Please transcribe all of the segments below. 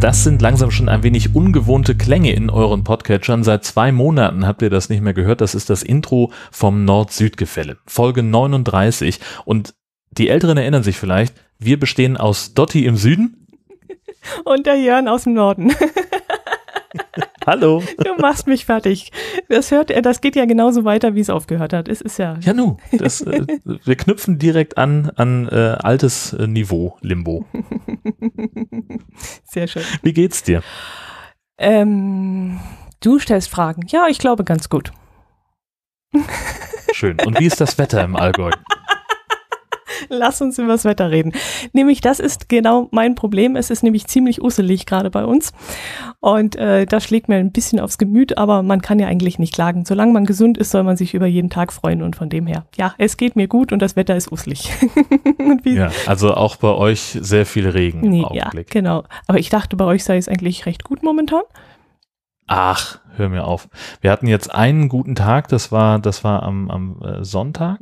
Das sind langsam schon ein wenig ungewohnte Klänge in euren Podcatchern. Seit 2 Monaten habt ihr das nicht mehr gehört. Das ist das Intro vom Nord-Süd-Gefälle, Folge 39. Und die Älteren erinnern sich vielleicht, wir bestehen aus Dotti im Süden und der Jörn aus dem Norden. Hallo. Du machst mich fertig. Das geht ja genauso weiter, wie es aufgehört hat. Es ist ja. Ja, nu. Wir knüpfen direkt an altes Niveau, Limbo. Sehr schön. Wie geht's dir? Du stellst Fragen. Ja, ich glaube ganz gut. Schön. Und wie ist das Wetter im Allgäu? Lass uns über das Wetter reden. Nämlich, das ist genau mein Problem. Es ist nämlich ziemlich usselig gerade bei uns. Und das schlägt mir ein bisschen aufs Gemüt, aber man kann ja eigentlich nicht klagen. Solange man gesund ist, soll man sich über jeden Tag freuen. Und von dem her, ja, es geht mir gut und das Wetter ist usselig. Ja, also auch bei euch sehr viel Regen im Augenblick. Ja, genau. Aber ich dachte, bei euch sei es eigentlich recht gut momentan. Ach, hör mir auf. Wir hatten jetzt einen guten Tag, das war am Sonntag.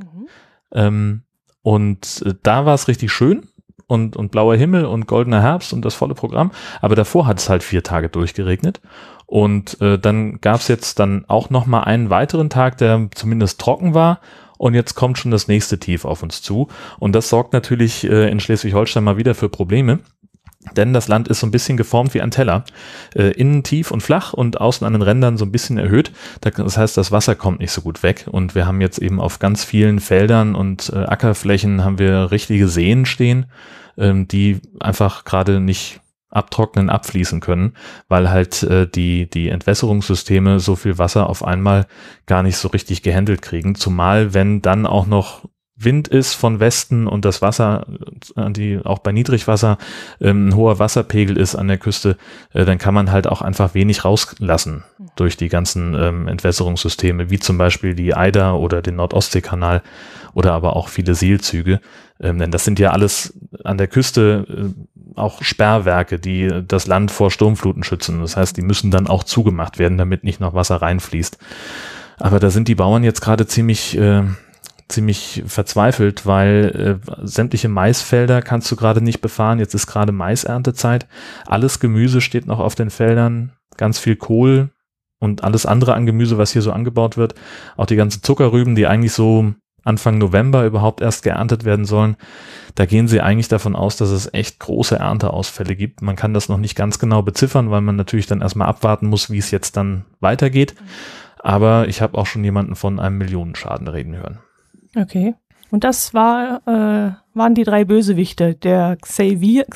Und da war es richtig schön und blauer Himmel und goldener Herbst und das volle Programm. Aber davor hat es halt 4 Tage durchgeregnet. Und dann gab es jetzt dann auch nochmal einen weiteren Tag, der zumindest trocken war. Und jetzt kommt schon das nächste Tief auf uns zu. Und das sorgt natürlich in Schleswig-Holstein mal wieder für Probleme. Denn das Land ist so ein bisschen geformt wie ein Teller. Innen tief und flach und außen an den Rändern so ein bisschen erhöht. Das heißt, das Wasser kommt nicht so gut weg. Und wir haben jetzt eben auf ganz vielen Feldern und Ackerflächen haben wir richtige Seen stehen, die einfach gerade nicht abtrocknen, abfließen können, weil halt die Entwässerungssysteme so viel Wasser auf einmal gar nicht so richtig gehandelt kriegen. Zumal wenn dann auch noch Wind ist von Westen und das Wasser, auch bei Niedrigwasser ein hoher Wasserpegel ist an der Küste, dann kann man halt auch einfach wenig rauslassen durch die ganzen Entwässerungssysteme, wie zum Beispiel die Eider oder den Nord-Ostsee-Kanal oder aber auch viele Seilzüge. Denn das sind ja alles an der Küste auch Sperrwerke, die das Land vor Sturmfluten schützen. Das heißt, die müssen dann auch zugemacht werden, damit nicht noch Wasser reinfließt. Aber da sind die Bauern jetzt gerade ziemlich verzweifelt, weil sämtliche Maisfelder kannst du gerade nicht befahren. Jetzt ist gerade Maiserntezeit. Alles Gemüse steht noch auf den Feldern, ganz viel Kohl und alles andere an Gemüse, was hier so angebaut wird. Auch die ganzen Zuckerrüben, die eigentlich so Anfang November überhaupt erst geerntet werden sollen. Da gehen sie eigentlich davon aus, dass es echt große Ernteausfälle gibt. Man kann das noch nicht ganz genau beziffern, weil man natürlich dann erstmal abwarten muss, wie es jetzt dann weitergeht. Aber ich habe auch schon jemanden von einem Millionenschaden reden hören. Okay. Und das waren die 3 Bösewichte, der Xavier.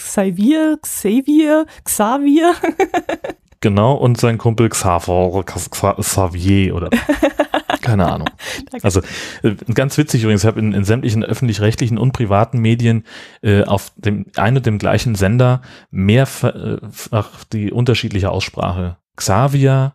Genau, und sein Kumpel Xavier oder keine Ahnung. Also ganz witzig übrigens, ich habe in sämtlichen öffentlich-rechtlichen und privaten Medien auf dem ein und dem gleichen Sender mehrfach die unterschiedliche Aussprache. Xavier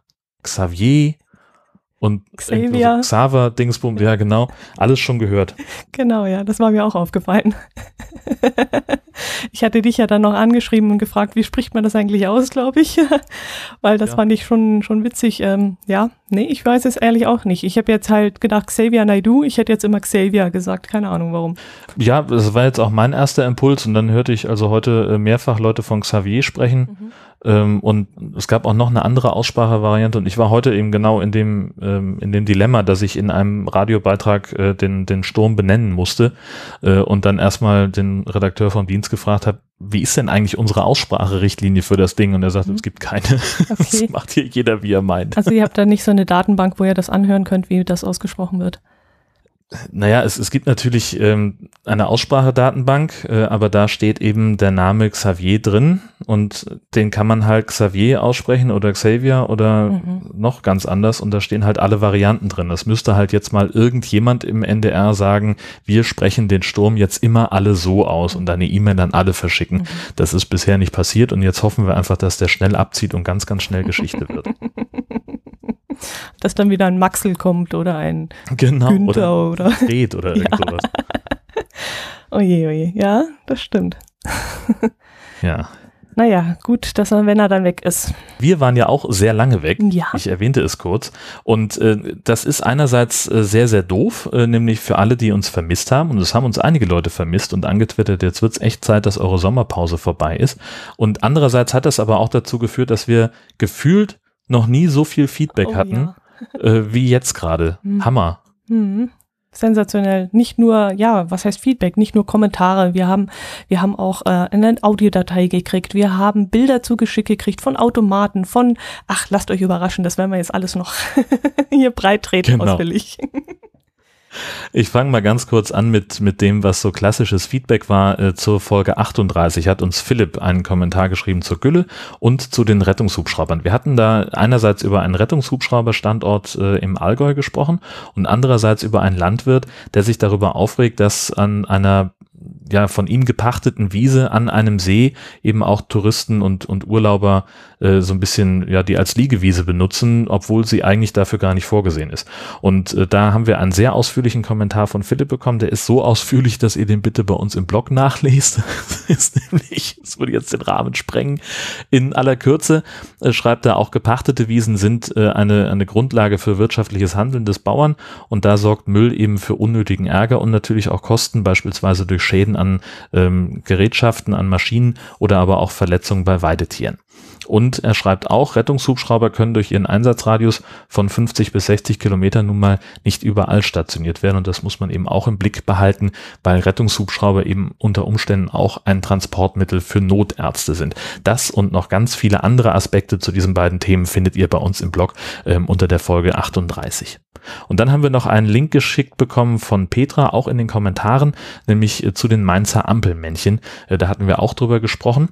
und Xavier. Xaver, Dingsbum, ja genau, alles schon gehört. Genau, ja, das war mir auch aufgefallen. Ich hatte dich ja dann noch angeschrieben und gefragt, wie spricht man das eigentlich aus, glaube ich, weil das fand ich schon witzig. Ich weiß es ehrlich auch nicht. Ich habe jetzt halt gedacht, Xavier Naidoo, ich hätte jetzt immer Xavier gesagt, keine Ahnung warum. Ja, das war jetzt auch mein erster Impuls und dann hörte ich also heute mehrfach Leute von Xavier sprechen. Und es gab auch noch eine andere Aussprachevariante und ich war heute eben genau in dem Dilemma, dass ich in einem Radiobeitrag den Sturm benennen musste und dann erstmal den Redakteur vom Dienst gefragt habe, wie ist denn eigentlich unsere Ausspracherichtlinie für das Ding? Und er sagt, es gibt keine. Okay. Das macht hier jeder, wie er meint. Also ihr habt da nicht so eine Datenbank, wo ihr das anhören könnt, wie das ausgesprochen wird? Naja, es gibt natürlich eine Aussprachedatenbank, aber da steht eben der Name Xavier drin und den kann man halt Xavier aussprechen oder Xavier oder noch ganz anders und da stehen halt alle Varianten drin. Das müsste halt jetzt mal irgendjemand im NDR sagen, wir sprechen den Sturm jetzt immer alle so aus und eine E-Mail an alle verschicken. Das ist bisher nicht passiert und jetzt hoffen wir einfach, dass der schnell abzieht und ganz, ganz schnell Geschichte wird. Dass dann wieder ein Maxel kommt oder ein Günther oder Fred oder irgend sowas. Oje, ja, das stimmt. Ja. naja, gut, dass er, wenn er dann weg ist. Wir waren ja auch sehr lange weg. Ja. Ich erwähnte es kurz. Und das ist einerseits sehr, sehr doof, nämlich für alle, die uns vermisst haben. Und es haben uns einige Leute vermisst und angetwittert, jetzt wird es echt Zeit, dass eure Sommerpause vorbei ist. Und andererseits hat das aber auch dazu geführt, dass wir gefühlt noch nie so viel Feedback hatten, wie jetzt gerade. Hammer. Sensationell. Nicht nur, ja, was heißt Feedback? Nicht nur Kommentare. Wir haben auch eine Audiodatei gekriegt. Wir haben Bilder zugeschickt gekriegt von Automaten, lasst euch überraschen, das werden wir jetzt alles noch hier breit treten, ausführlich. Ich fange mal ganz kurz an mit dem, was so klassisches Feedback war zur Folge 38. Hat uns Philipp einen Kommentar geschrieben zur Gülle und zu den Rettungshubschraubern. Wir hatten da einerseits über einen Rettungshubschrauberstandort im Allgäu gesprochen und andererseits über einen Landwirt, der sich darüber aufregt, dass an einer von ihm gepachteten Wiese an einem See eben auch Touristen und Urlauber so ein bisschen, die als Liegewiese benutzen, obwohl sie eigentlich dafür gar nicht vorgesehen ist. Und da haben wir einen sehr ausführlichen Kommentar von Philipp bekommen, der ist so ausführlich, dass ihr den bitte bei uns im Blog nachlest. Das würde jetzt den Rahmen sprengen. In aller Kürze schreibt er auch, gepachtete Wiesen sind eine Grundlage für wirtschaftliches Handeln des Bauern und da sorgt Müll eben für unnötigen Ärger und natürlich auch Kosten, beispielsweise durch Schäden an Gerätschaften, an Maschinen oder aber auch Verletzungen bei Weidetieren. Und er schreibt auch, Rettungshubschrauber können durch ihren Einsatzradius von 50 bis 60 Kilometern nun mal nicht überall stationiert werden und das muss man eben auch im Blick behalten, weil Rettungshubschrauber eben unter Umständen auch ein Transportmittel für Notärzte sind. Das und noch ganz viele andere Aspekte zu diesen beiden Themen findet ihr bei uns im Blog unter der Folge 38. Und dann haben wir noch einen Link geschickt bekommen von Petra, auch in den Kommentaren, nämlich zu den Mainzer Ampelmännchen. Da hatten wir auch drüber gesprochen.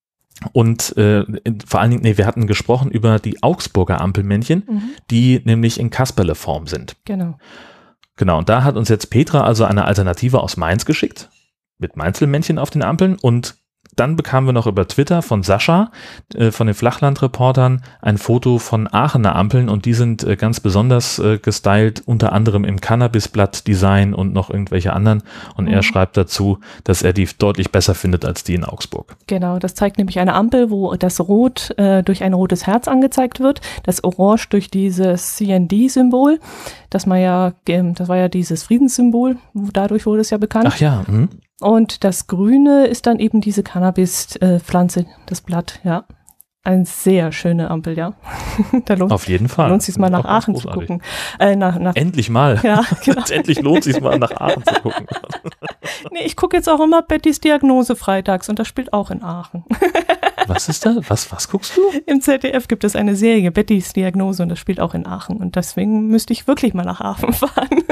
Und vor allen Dingen, wir hatten gesprochen über die Augsburger Ampelmännchen, die nämlich in Kasperleform sind. Genau. Genau, und da hat uns jetzt Petra also eine Alternative aus Mainz geschickt, mit Mainzelmännchen auf den Ampeln und dann bekamen wir noch über Twitter von Sascha, von den Flachlandreportern, ein Foto von Aachener Ampeln und die sind ganz besonders gestylt, unter anderem im Cannabisblatt-Design und noch irgendwelche anderen. Und er schreibt dazu, dass er die deutlich besser findet als die in Augsburg. Genau, das zeigt nämlich eine Ampel, wo das Rot durch ein rotes Herz angezeigt wird, das Orange durch dieses CND-Symbol, das war ja dieses Friedenssymbol, dadurch wurde es ja bekannt. Ach ja, Und das Grüne ist dann eben diese Cannabis-Pflanze, das Blatt, ja. Eine sehr schöne Ampel, ja. Auf jeden Fall. Lohnt sich mal nach Aachen zu gucken. Endlich mal. Ja, genau. Endlich lohnt sich mal nach Aachen zu gucken. Nee, ich gucke jetzt auch immer Bettys Diagnose freitags und das spielt auch in Aachen. Was ist da? Was guckst du? Im ZDF gibt es eine Serie, Bettys Diagnose, und das spielt auch in Aachen. Und deswegen müsste ich wirklich mal nach Aachen fahren.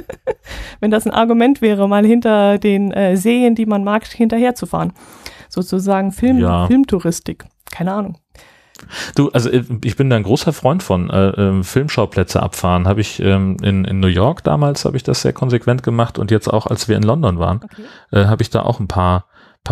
Wenn das ein Argument wäre, mal hinter den Serien, die man mag, hinterher zu fahren. Sozusagen Filmtouristik. Keine Ahnung. Du, also ich bin da ein großer Freund von Filmschauplätze abfahren. Habe ich in New York damals, habe ich das sehr konsequent gemacht und jetzt auch, als wir in London waren, habe ich da auch ein paar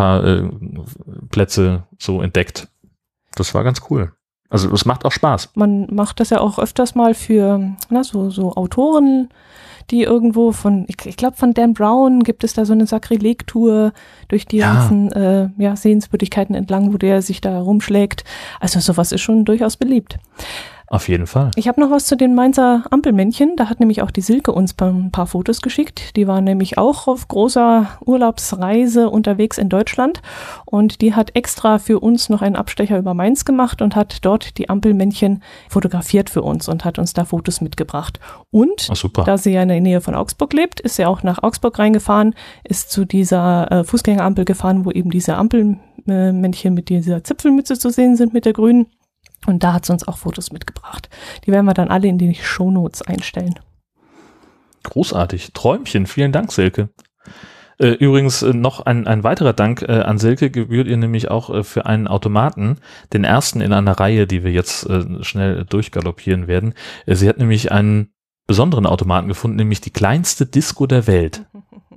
Plätze so entdeckt. Das war ganz cool. Also es macht auch Spaß. Man macht das ja auch öfters mal für so Autoren, die irgendwo ich glaube von Dan Brown gibt es da so eine Sakrileg-Tour durch die ganzen Sehenswürdigkeiten entlang, wo der sich da rumschlägt. Also sowas ist schon durchaus beliebt. Auf jeden Fall. Ich habe noch was zu den Mainzer Ampelmännchen. Da hat nämlich auch die Silke uns ein paar Fotos geschickt. Die war nämlich auch auf großer Urlaubsreise unterwegs in Deutschland und die hat extra für uns noch einen Abstecher über Mainz gemacht und hat dort die Ampelmännchen fotografiert für uns und hat uns da Fotos mitgebracht. Und da sie ja in der Nähe von Augsburg lebt, ist sie auch nach Augsburg reingefahren, ist zu dieser Fußgängerampel gefahren, wo eben diese Ampelmännchen mit dieser Zipfelmütze zu sehen sind, mit der grünen. Und da hat sie uns auch Fotos mitgebracht. Die werden wir dann alle in die Shownotes einstellen. Großartig. Träumchen. Vielen Dank, Silke. Übrigens noch ein weiterer Dank an Silke gebührt ihr nämlich auch für einen Automaten, den ersten in einer Reihe, die wir jetzt schnell durchgaloppieren werden. Sie hat nämlich einen besonderen Automaten gefunden, nämlich die kleinste Disco der Welt.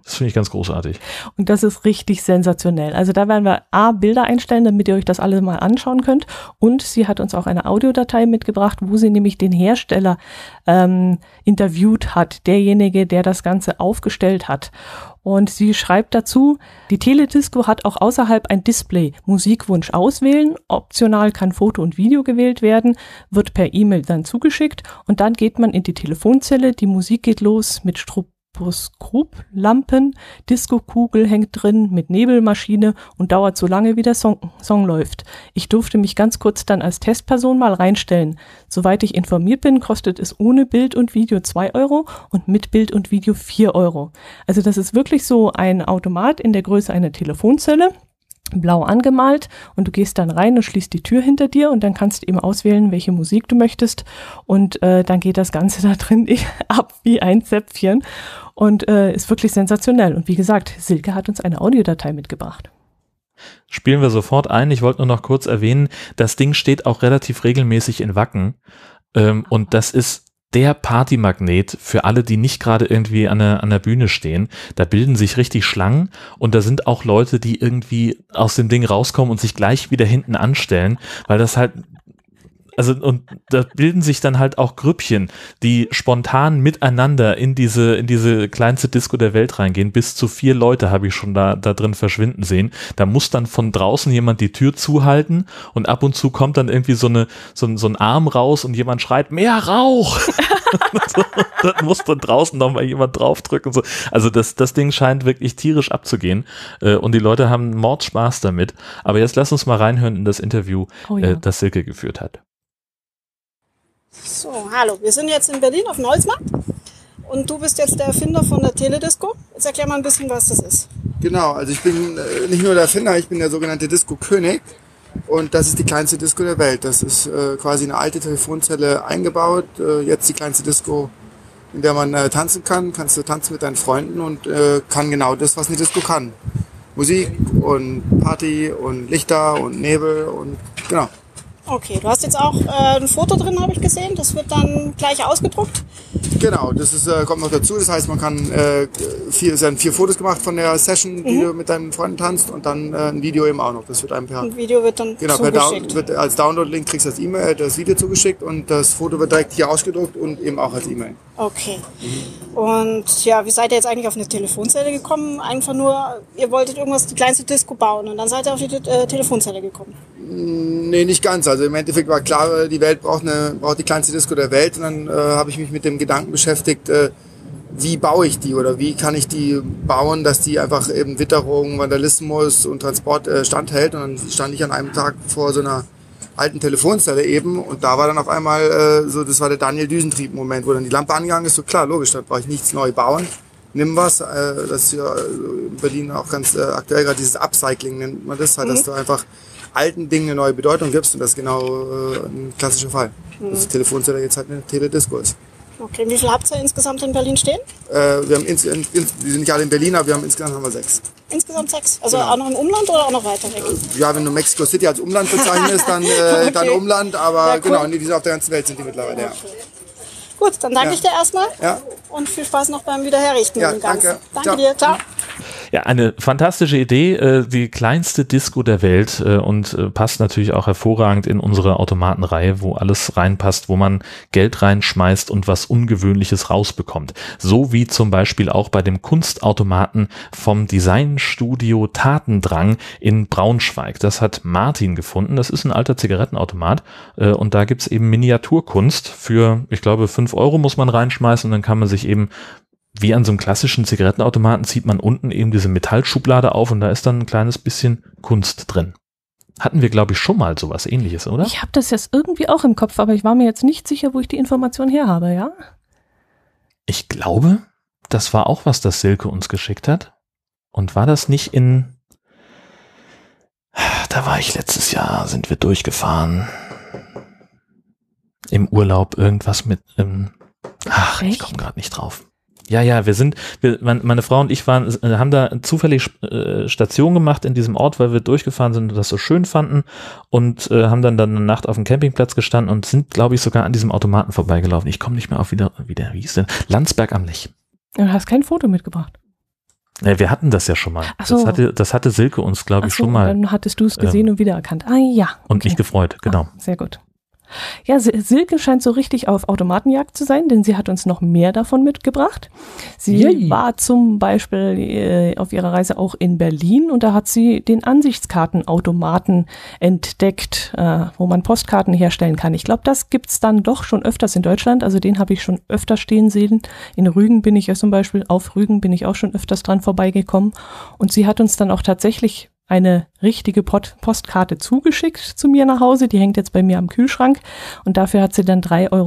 Das finde ich ganz großartig. Und das ist richtig sensationell. Also da werden wir Bilder einstellen, damit ihr euch das alle mal anschauen könnt. Und sie hat uns auch eine Audiodatei mitgebracht, wo sie nämlich den Hersteller interviewt hat, derjenige, der das Ganze aufgestellt hat. Und sie schreibt dazu, die Teledisco hat auch außerhalb ein Display. Musikwunsch auswählen, optional kann Foto und Video gewählt werden, wird per E-Mail dann zugeschickt und dann geht man in die Telefonzelle, die Musik geht los mit Stroboskoplampen, Disco-Kugel hängt drin mit Nebelmaschine und dauert so lange, wie der Song läuft. Ich durfte mich ganz kurz dann als Testperson mal reinstellen. Soweit ich informiert bin, kostet es ohne Bild und Video 2 Euro und mit Bild und Video 4 Euro. Also das ist wirklich so ein Automat in der Größe einer Telefonzelle, blau angemalt und du gehst dann rein und schließt die Tür hinter dir und dann kannst du eben auswählen, welche Musik du möchtest und dann geht das Ganze da drin ab wie ein Zäpfchen und ist wirklich sensationell. Und wie gesagt, Silke hat uns eine Audiodatei mitgebracht. Spielen wir sofort ein. Ich wollte nur noch kurz erwähnen, das Ding steht auch relativ regelmäßig in Wacken und das ist der Partymagnet für alle, die nicht gerade irgendwie an der Bühne stehen. Da bilden sich richtig Schlangen und da sind auch Leute, die irgendwie aus dem Ding rauskommen und sich gleich wieder hinten anstellen, weil das halt, also und da bilden sich dann halt auch Grüppchen, die spontan miteinander in diese kleinste Disco der Welt reingehen. Bis zu 4 Leute habe ich schon da drin verschwinden sehen. Da muss dann von draußen jemand die Tür zuhalten und ab und zu kommt dann irgendwie so ein Arm raus und jemand schreit, mehr Rauch! Dann muss dann draußen nochmal jemand draufdrücken. So. Also das Ding scheint wirklich tierisch abzugehen und die Leute haben Mordspaß damit. Aber jetzt lass uns mal reinhören in das Interview, das Silke geführt hat. So, hallo, wir sind jetzt in Berlin auf dem Holzmarkt und du bist jetzt der Erfinder von der Teledisco. Jetzt erklär mal ein bisschen, was das ist. Genau, also ich bin nicht nur der Erfinder, ich bin der sogenannte Disco-König und das ist die kleinste Disco der Welt. Das ist quasi eine alte Telefonzelle eingebaut, jetzt die kleinste Disco, in der man tanzen kann. Kannst du tanzen mit deinen Freunden und kann genau das, was eine Disco kann. Musik und Party und Lichter und Nebel und genau. Okay, du hast jetzt auch ein Foto drin, habe ich gesehen. Das wird dann gleich ausgedruckt. Genau, das ist, kommt noch dazu. Das heißt, man kann es werden 4 Fotos gemacht von der Session, die du mit deinen Freunden tanzt und dann ein Video eben auch noch. Das wird einem per Ein Video wird dann zugeschickt. Wird als Download-Link kriegst du das E-Mail, das Video zugeschickt und das Foto wird direkt hier ausgedruckt und eben auch als E-Mail. Okay. Und ja, wie seid ihr jetzt eigentlich auf eine Telefonzelle gekommen? Einfach nur, ihr wolltet die kleinste Disco bauen und dann seid ihr auf die Telefonzelle gekommen. Nee, nicht ganz. Also im Endeffekt war klar, die Welt braucht die kleinste Disco der Welt und dann habe ich mich mit dem Gedanken beschäftigt, wie baue ich die oder wie kann ich die bauen, dass die einfach eben Witterung, Vandalismus und Transport standhält. Und dann stand ich an einem Tag vor so einer alten Telefonzelle eben und da war dann auf einmal das war der Daniel Düsentrieb-Moment, wo dann die Lampe angegangen ist. So klar, logisch, da brauche ich nichts neu bauen. Nimm was, das ist ja in Berlin auch ganz aktuell gerade dieses Upcycling nennt man das, halt, dass du einfach alten Dingen eine neue Bedeutung gibst und das ist genau ein klassischer Fall. Dass die Telefonzelle jetzt halt eine Teledisco ist. Okay, wie viel habt ihr insgesamt in Berlin stehen? Wir haben die sind nicht alle in Berlin, aber insgesamt haben wir 6. Insgesamt 6? Also genau. Auch noch im Umland oder auch noch weiter weg? Ja, wenn du Mexico City als Umland bezeichnest, dann, okay. Dann Umland, aber ja, cool. Genau, die sind auf der ganzen Welt sind die mittlerweile, okay. Ja. Gut, dann danke ich dir erstmal und viel Spaß noch beim Wiederherrichten. Ja, danke. Danke dir, ciao. Ja, eine fantastische Idee, die kleinste Disco der Welt und passt natürlich auch hervorragend in unsere Automatenreihe, wo alles reinpasst, wo man Geld reinschmeißt und was Ungewöhnliches rausbekommt. So wie zum Beispiel auch bei dem Kunstautomaten vom Designstudio Tatendrang in Braunschweig. Das hat Martin gefunden. Das ist ein alter Zigarettenautomat und da gibt's eben Miniaturkunst für, ich glaube, 5 Euro muss man reinschmeißen und dann kann man sich eben wie an so einem klassischen Zigarettenautomaten zieht man unten eben diese Metallschublade auf und da ist dann ein kleines bisschen Kunst drin. Hatten wir, glaube ich, schon mal sowas Ähnliches, oder? Ich habe das jetzt irgendwie auch im Kopf, aber ich war mir jetzt nicht sicher, wo ich die Information her habe, ja? Ich glaube, das war auch was, das Silke uns geschickt hat. Und war das nicht da war ich letztes Jahr, sind wir durchgefahren. Im Urlaub irgendwas mit, ich komme gerade nicht drauf. Ja, meine Frau und ich haben da zufällig Station gemacht in diesem Ort, weil wir durchgefahren sind und das so schön fanden und haben dann eine Nacht auf dem Campingplatz gestanden und sind, glaube ich, sogar an diesem Automaten vorbeigelaufen. Ich komme nicht mehr auf wie der hieß denn? Landsberg am Lech. Du hast kein Foto mitgebracht. Ja, wir hatten das ja schon mal. Ach so. Das hatte Silke uns, glaube ich, schon mal. Dann hattest du es gesehen und wiedererkannt. Ah ja. Und mich gefreut, genau. Sehr gut. Ja, Silke scheint so richtig auf Automatenjagd zu sein, denn sie hat uns noch mehr davon mitgebracht. Sie war zum Beispiel auf ihrer Reise auch in Berlin und da hat sie den Ansichtskartenautomaten entdeckt, wo man Postkarten herstellen kann. Ich glaube, das gibt's dann doch schon öfters in Deutschland, also den habe ich schon öfter stehen sehen. In Rügen bin ich ja zum Beispiel, auf Rügen bin ich auch schon öfters dran vorbeigekommen und sie hat uns dann auch tatsächlich eine richtige Postkarte zugeschickt zu mir nach Hause. Die hängt jetzt bei mir am Kühlschrank und dafür hat sie dann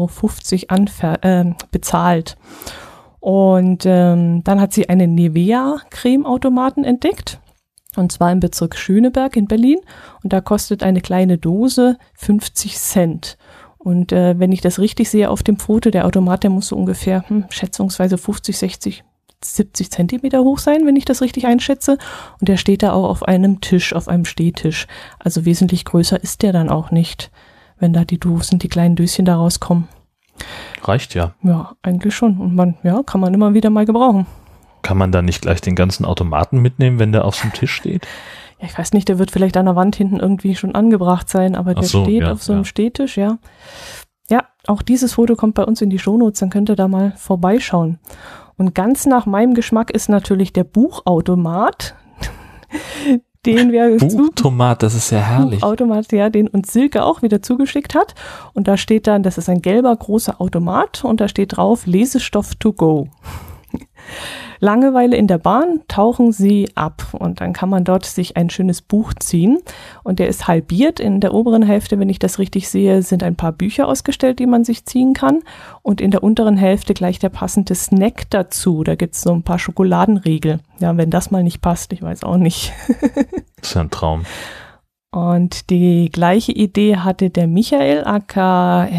3,50 € bezahlt. Und dann hat sie einen Nivea-Creme-Automaten entdeckt und zwar im Bezirk Schöneberg in Berlin und da kostet eine kleine Dose 50 Cent. Und wenn ich das richtig sehe auf dem Foto, der Automat, der muss so ungefähr schätzungsweise 50, 60 70 Zentimeter hoch sein, wenn ich das richtig einschätze. Und der steht da auch auf einem Tisch, auf einem Stehtisch. Also wesentlich größer ist der dann auch nicht, wenn da die kleinen Döschen da rauskommen. Reicht ja. Ja, eigentlich schon. Und kann man immer wieder mal gebrauchen. Kann man dann nicht gleich den ganzen Automaten mitnehmen, wenn der auf dem Tisch steht? Ja, ich weiß nicht, der wird vielleicht an der Wand hinten irgendwie schon angebracht sein, aber der steht auf so einem Stehtisch, ja. Ja, auch dieses Foto kommt bei uns in die Shownotes, dann könnt ihr da mal vorbeischauen. Und ganz nach meinem Geschmack ist natürlich der Buchautomat, den wir Buchautomat, das ist ja herrlich. Buchautomat, ja, den uns Silke auch wieder zugeschickt hat. Und da steht dann, das ist ein gelber großer Automat und da steht drauf Lesestoff to go. Langeweile in der Bahn, tauchen Sie ab und dann kann man dort sich ein schönes Buch ziehen und der ist halbiert. In der oberen Hälfte, wenn ich das richtig sehe, sind ein paar Bücher ausgestellt, die man sich ziehen kann und in der unteren Hälfte gleich der passende Snack dazu. Da gibt's so ein paar Schokoladenriegel. Ja, wenn das mal nicht passt, ich weiß auch nicht. Das ist ja ein Traum. Und die gleiche Idee hatte der Michael aka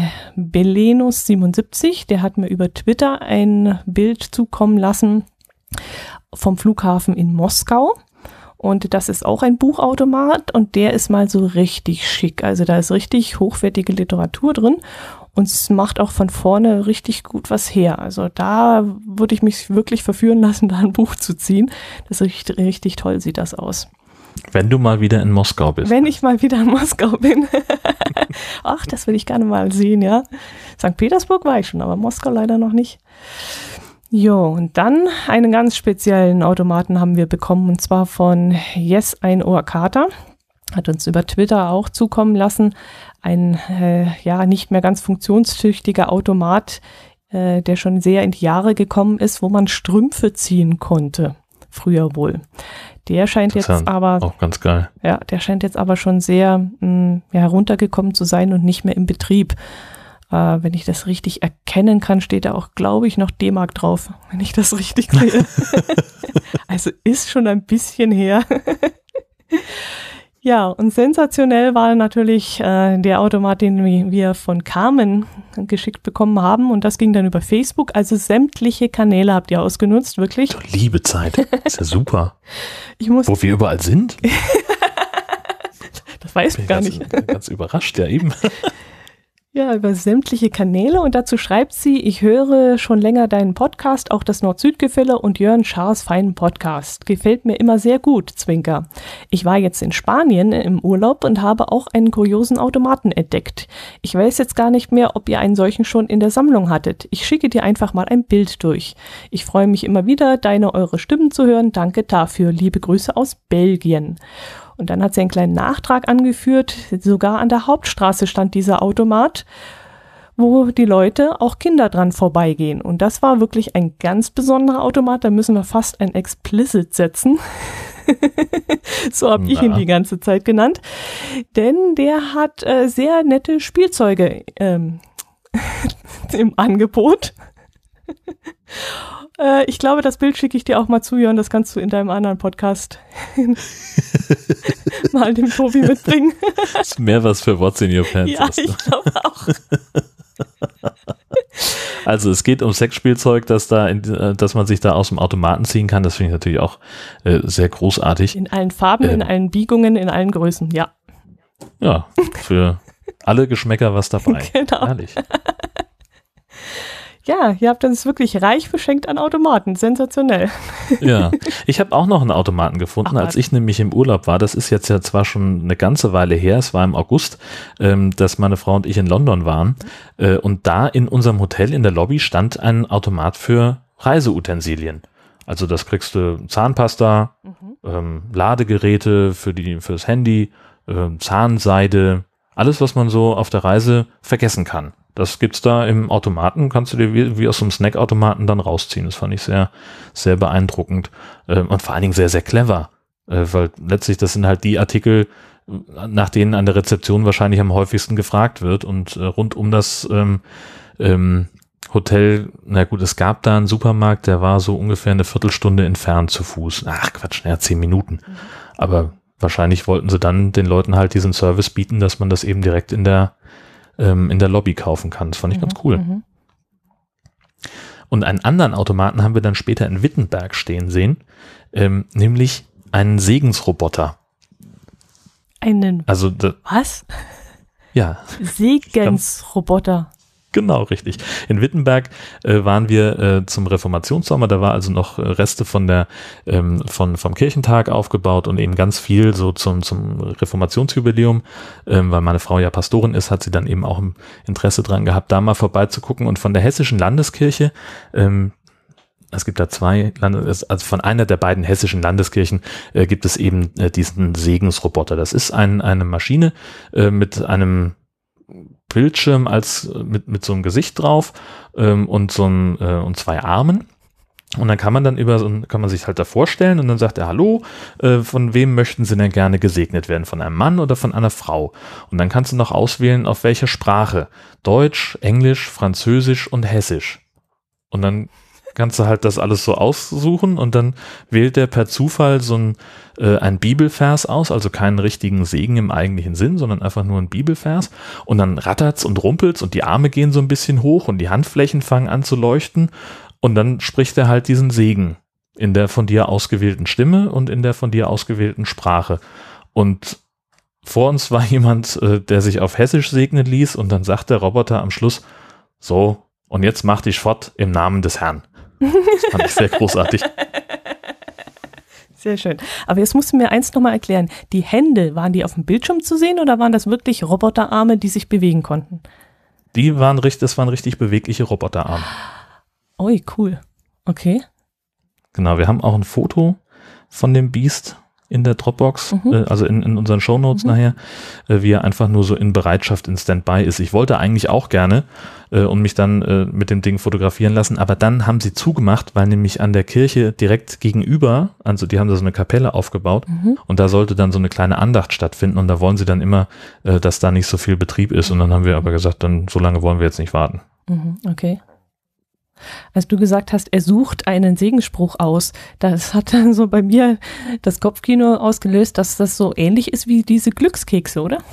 Belenus77, der hat mir über Twitter ein Bild zukommen lassen vom Flughafen in Moskau und das ist auch ein Buchautomat und der ist mal so richtig schick, also da ist richtig hochwertige Literatur drin und es macht auch von vorne richtig gut was her, also da würde ich mich wirklich verführen lassen, da ein Buch zu ziehen, das ist richtig toll, sieht das aus. Wenn du mal wieder in Moskau bist. Wenn ich mal wieder in Moskau bin. Ach, das will ich gerne mal sehen, ja. St. Petersburg war ich schon, aber Moskau leider noch nicht. Jo, und dann einen ganz speziellen Automaten haben wir bekommen, und zwar von Yes, ein Ohrkater. Hat uns über Twitter auch zukommen lassen. Ein, nicht mehr ganz funktionstüchtiger Automat, der schon sehr in die Jahre gekommen ist, wo man Strümpfe ziehen konnte. Früher wohl. Der scheint jetzt aber auch ganz geil. Ja, der scheint jetzt aber schon sehr heruntergekommen zu sein und nicht mehr im Betrieb. Wenn ich das richtig erkennen kann, steht da auch, glaube ich, noch D-Mark drauf, wenn ich das richtig sehe. Also ist schon ein bisschen her. Ja, und sensationell war natürlich der Automat, den wir von Carmen geschickt bekommen haben. Und das ging dann über Facebook. Also sämtliche Kanäle habt ihr ausgenutzt, wirklich. Liebe Zeit, ist ja super. Wo wir überall sind. Das weiß ich gar nicht. Ganz überrascht, ja eben. Ja, über sämtliche Kanäle und dazu schreibt sie, ich höre schon länger deinen Podcast, auch das Nord-Süd-Gefälle und Jörn Schaars feinen Podcast. Gefällt mir immer sehr gut, Zwinker. Ich war jetzt in Spanien im Urlaub und habe auch einen kuriosen Automaten entdeckt. Ich weiß jetzt gar nicht mehr, ob ihr einen solchen schon in der Sammlung hattet. Ich schicke dir einfach mal ein Bild durch. Ich freue mich immer wieder, eure Stimmen zu hören. Danke dafür. Liebe Grüße aus Belgien. Und dann hat sie einen kleinen Nachtrag angeführt, sogar an der Hauptstraße stand dieser Automat, wo die Leute, auch Kinder dran vorbeigehen. Und das war wirklich ein ganz besonderer Automat, da müssen wir fast ein Explicit setzen. So habe ich ihn die ganze Zeit genannt. Denn der hat sehr nette Spielzeuge im Angebot. Ich glaube, das Bild schicke ich dir auch mal zu, Jörn, das kannst du in deinem anderen Podcast mal dem Tobi mitbringen. Das ist mehr was für What's in Your Pants. Ja, ich glaube auch. Also es geht um Sexspielzeug, dass man sich da aus dem Automaten ziehen kann. Das finde ich natürlich auch sehr großartig. In allen Farben, in allen Biegungen, in allen Größen, ja. Ja, für alle Geschmäcker was dabei. Genau. Herrlich. Ja, ihr habt uns wirklich reich beschenkt an Automaten. Sensationell. Ja, ich habe auch noch einen Automaten gefunden, als ich nämlich im Urlaub war. Das ist jetzt ja zwar schon eine ganze Weile her, es war im August, dass meine Frau und ich in London waren. Und da in unserem Hotel in der Lobby stand ein Automat für Reiseutensilien. Also das kriegst du Zahnpasta, Ladegeräte fürs Handy, Zahnseide, alles, was man so auf der Reise vergessen kann. Das gibt's da im Automaten, kannst du dir wie aus so einem Snackautomaten dann rausziehen. Das fand ich sehr, sehr beeindruckend und vor allen Dingen sehr, sehr clever, weil letztlich das sind halt die Artikel, nach denen an der Rezeption wahrscheinlich am häufigsten gefragt wird und rund um das Hotel, na gut, es gab da einen Supermarkt, der war so ungefähr eine Viertelstunde entfernt zu Fuß. Ach Quatsch, 10 Minuten. Aber wahrscheinlich wollten sie dann den Leuten halt diesen Service bieten, dass man das eben direkt in der Lobby kaufen kann. Das fand ich ganz cool. Und einen anderen Automaten haben wir dann später in Wittenberg stehen sehen, nämlich einen Segensroboter. Was? Ja. Segensroboter. Genau, richtig. In Wittenberg waren wir zum Reformationssommer, da war also noch Reste vom Kirchentag aufgebaut und eben ganz viel so zum Reformationsjubiläum, weil meine Frau ja Pastorin ist, hat sie dann eben auch Interesse dran gehabt, da mal vorbeizugucken. Und von der Hessischen Landeskirche, es gibt da zwei, also von einer der beiden hessischen Landeskirchen gibt es eben diesen Segensroboter. Das ist eine Maschine mit einem Bildschirm mit so einem Gesicht drauf und und zwei Armen. Und dann kann man kann man sich halt da vorstellen und dann sagt er, hallo, von wem möchten Sie denn gerne gesegnet werden? Von einem Mann oder von einer Frau? Und dann kannst du noch auswählen, auf welche Sprache. Deutsch, Englisch, Französisch und Hessisch. Und dann kannst du halt das alles so aussuchen und dann wählt der per Zufall ein Bibelvers aus, also keinen richtigen Segen im eigentlichen Sinn, sondern einfach nur ein Bibelvers und dann rattert's und rumpelt's und die Arme gehen so ein bisschen hoch und die Handflächen fangen an zu leuchten und dann spricht er halt diesen Segen in der von dir ausgewählten Stimme und in der von dir ausgewählten Sprache. Und vor uns war jemand, der sich auf Hessisch segnen ließ und dann sagt der Roboter am Schluss, so, und jetzt mach dich fort im Namen des Herrn. Das fand ich sehr großartig. Sehr schön. Aber jetzt musst du mir eins nochmal erklären. Die Hände, waren die auf dem Bildschirm zu sehen oder waren das wirklich Roboterarme, die sich bewegen konnten? Das waren richtig bewegliche Roboterarme. Ui, cool. Okay. Genau, wir haben auch ein Foto von dem Biest in der Dropbox, also in unseren Shownotes nachher, wie er einfach nur so in Bereitschaft in Standby ist. Ich wollte eigentlich auch gerne und mich dann mit dem Ding fotografieren lassen, aber dann haben sie zugemacht, weil nämlich an der Kirche direkt gegenüber, also die haben da so eine Kapelle aufgebaut und da sollte dann so eine kleine Andacht stattfinden und da wollen sie dann immer, dass da nicht so viel Betrieb ist und dann haben wir aber gesagt, dann so lange wollen wir jetzt nicht warten. Okay. Als du gesagt hast, er sucht einen Segensspruch aus, das hat dann so bei mir das Kopfkino ausgelöst, dass das so ähnlich ist wie diese Glückskekse, oder?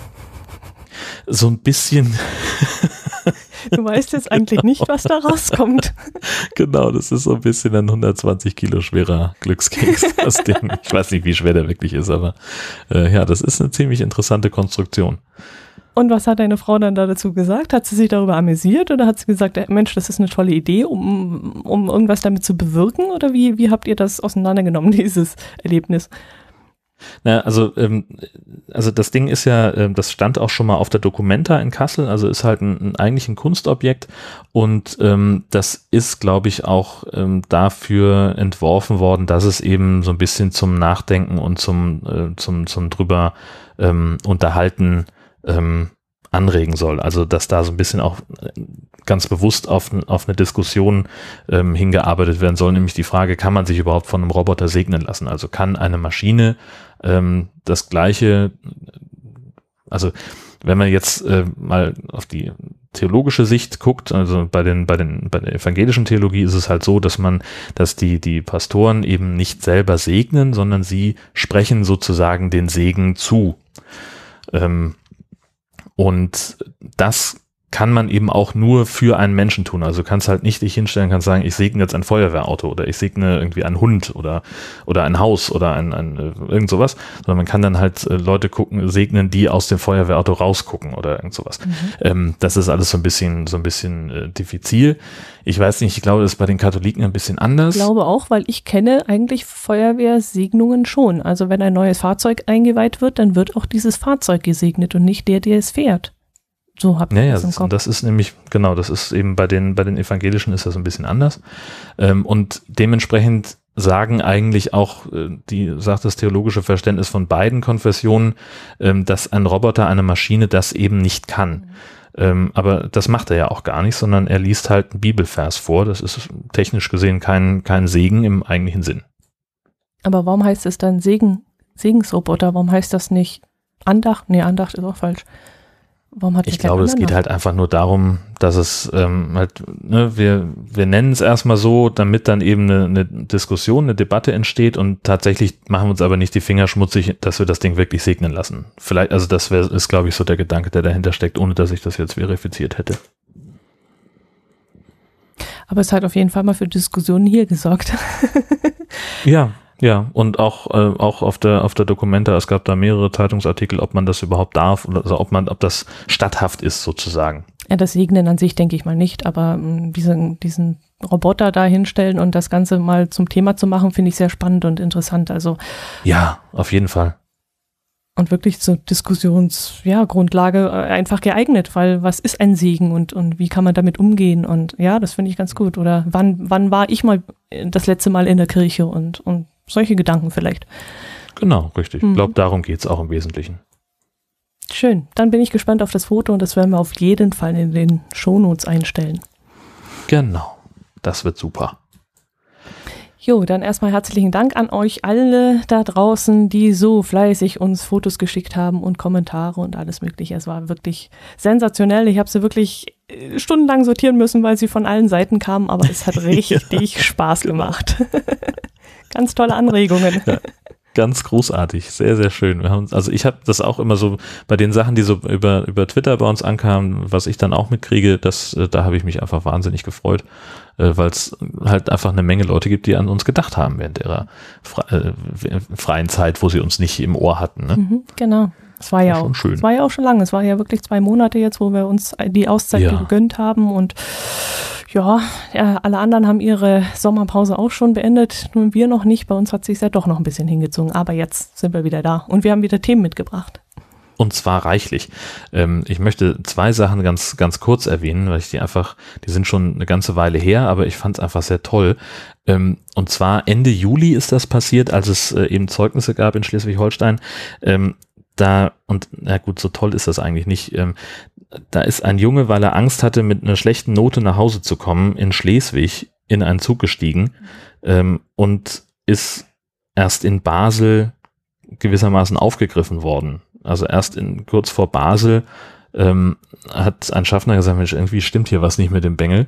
So ein bisschen. Du weißt jetzt eigentlich nicht, was da rauskommt. Genau, das ist so ein bisschen ein 120 Kilo schwerer Glückskeks. Ich weiß nicht, wie schwer der wirklich ist, aber ja, das ist eine ziemlich interessante Konstruktion. Und was hat deine Frau dann da dazu gesagt? Hat sie sich darüber amüsiert oder hat sie gesagt, Mensch, das ist eine tolle Idee, um irgendwas damit zu bewirken? Oder wie habt ihr das auseinandergenommen, dieses Erlebnis? Na, also das Ding ist ja, das stand auch schon mal auf der Documenta in Kassel, also ist halt eigentlich ein Kunstobjekt und das ist, glaube ich, auch dafür entworfen worden, dass es eben so ein bisschen zum Nachdenken und zum drüber unterhalten anregen soll. Also dass da so ein bisschen auch ganz bewusst auf eine Diskussion hingearbeitet werden soll, nämlich die Frage, kann man sich überhaupt von einem Roboter segnen lassen? Also kann eine Maschine das Gleiche, also wenn man jetzt mal auf die theologische Sicht guckt, also bei der evangelischen Theologie ist es halt so, dass die Pastoren eben nicht selber segnen, sondern sie sprechen sozusagen den Segen zu. Und das kann man eben auch nur für einen Menschen tun. Also du kannst halt nicht dich hinstellen, kannst sagen, ich segne jetzt ein Feuerwehrauto oder ich segne irgendwie einen Hund oder ein Haus oder irgend sowas, sondern man kann dann halt Leute segnen, die aus dem Feuerwehrauto rausgucken oder irgend sowas. Das ist alles so ein bisschen diffizil. Ich weiß nicht, ich glaube, das ist bei den Katholiken ein bisschen anders. Ich glaube auch, weil ich kenne eigentlich Feuerwehrsegnungen schon. Also wenn ein neues Fahrzeug eingeweiht wird, dann wird auch dieses Fahrzeug gesegnet und nicht der es fährt. So habe ich das im Kopf. Das ist nämlich, genau, das ist eben bei den Evangelischen ist das ein bisschen anders. Und dementsprechend sagen eigentlich auch, sagt das theologische Verständnis von beiden Konfessionen, dass ein Roboter, eine Maschine das eben nicht kann. Aber das macht er ja auch gar nicht, sondern er liest halt einen Bibelvers vor. Das ist technisch gesehen kein Segen im eigentlichen Sinn. Aber warum heißt es dann Segensroboter? Warum heißt das nicht Andacht? Nee, Andacht ist auch falsch. Ich glaube, es geht halt einfach nur darum, dass es halt, ne, wir nennen es erstmal so, damit dann eben eine Diskussion, eine Debatte entsteht und tatsächlich machen wir uns aber nicht die Finger schmutzig, dass wir das Ding wirklich segnen lassen. Vielleicht, also das ist, glaube ich, so der Gedanke, der dahinter steckt, ohne dass ich das jetzt verifiziert hätte. Aber es hat auf jeden Fall mal für Diskussionen hier gesorgt. Ja, und auch auf der Documenta, es gab da mehrere Zeitungsartikel, ob man das überhaupt darf, also ob das statthaft ist sozusagen. Ja, das Segnen an sich denke ich mal nicht, aber diesen Roboter da hinstellen und das Ganze mal zum Thema zu machen, finde ich sehr spannend und interessant. Also ja, auf jeden Fall. Und wirklich zur Diskussionsgrundlage einfach geeignet, weil was ist ein Segen und wie kann man damit umgehen? Und ja, das finde ich ganz gut. Oder wann war ich mal das letzte Mal in der Kirche und solche Gedanken vielleicht. Genau, richtig. Ich glaube, darum geht es auch im Wesentlichen. Schön. Dann bin ich gespannt auf das Foto und das werden wir auf jeden Fall in den Shownotes einstellen. Genau. Das wird super. Jo, dann erstmal herzlichen Dank an euch alle da draußen, die so fleißig uns Fotos geschickt haben und Kommentare und alles Mögliche. Es war wirklich sensationell. Ich habe sie wirklich stundenlang sortieren müssen, weil sie von allen Seiten kamen, aber es hat richtig Spaß gemacht. Ganz tolle Anregungen. Ja, ganz großartig, sehr, sehr schön. Ich habe das auch immer so bei den Sachen, die so über Twitter bei uns ankamen, was ich dann auch mitkriege, da habe ich mich einfach wahnsinnig gefreut, weil es halt einfach eine Menge Leute gibt, die an uns gedacht haben während ihrer freien Zeit, wo sie uns nicht im Ohr hatten. Ne? Genau. Es war ja auch schön. Es war ja auch schon lange. Es war ja wirklich 2 Monate jetzt, wo wir uns die Auszeit gegönnt haben und ja, alle anderen haben ihre Sommerpause auch schon beendet, nur wir noch nicht. Bei uns hat es sich ja doch noch ein bisschen hingezogen, aber jetzt sind wir wieder da und wir haben wieder Themen mitgebracht. Und zwar reichlich. Ich möchte 2 Sachen ganz, ganz kurz erwähnen, weil ich die sind schon eine ganze Weile her, aber ich fand es einfach sehr toll. Und zwar Ende Juli ist das passiert, als es eben Zeugnisse gab in Schleswig-Holstein. So toll ist das eigentlich nicht. Da ist ein Junge, weil er Angst hatte, mit einer schlechten Note nach Hause zu kommen, in Schleswig in einen Zug gestiegen und ist erst in Basel gewissermaßen aufgegriffen worden. Also erst kurz vor Basel hat ein Schaffner gesagt, Mensch, irgendwie stimmt hier was nicht mit dem Bengel.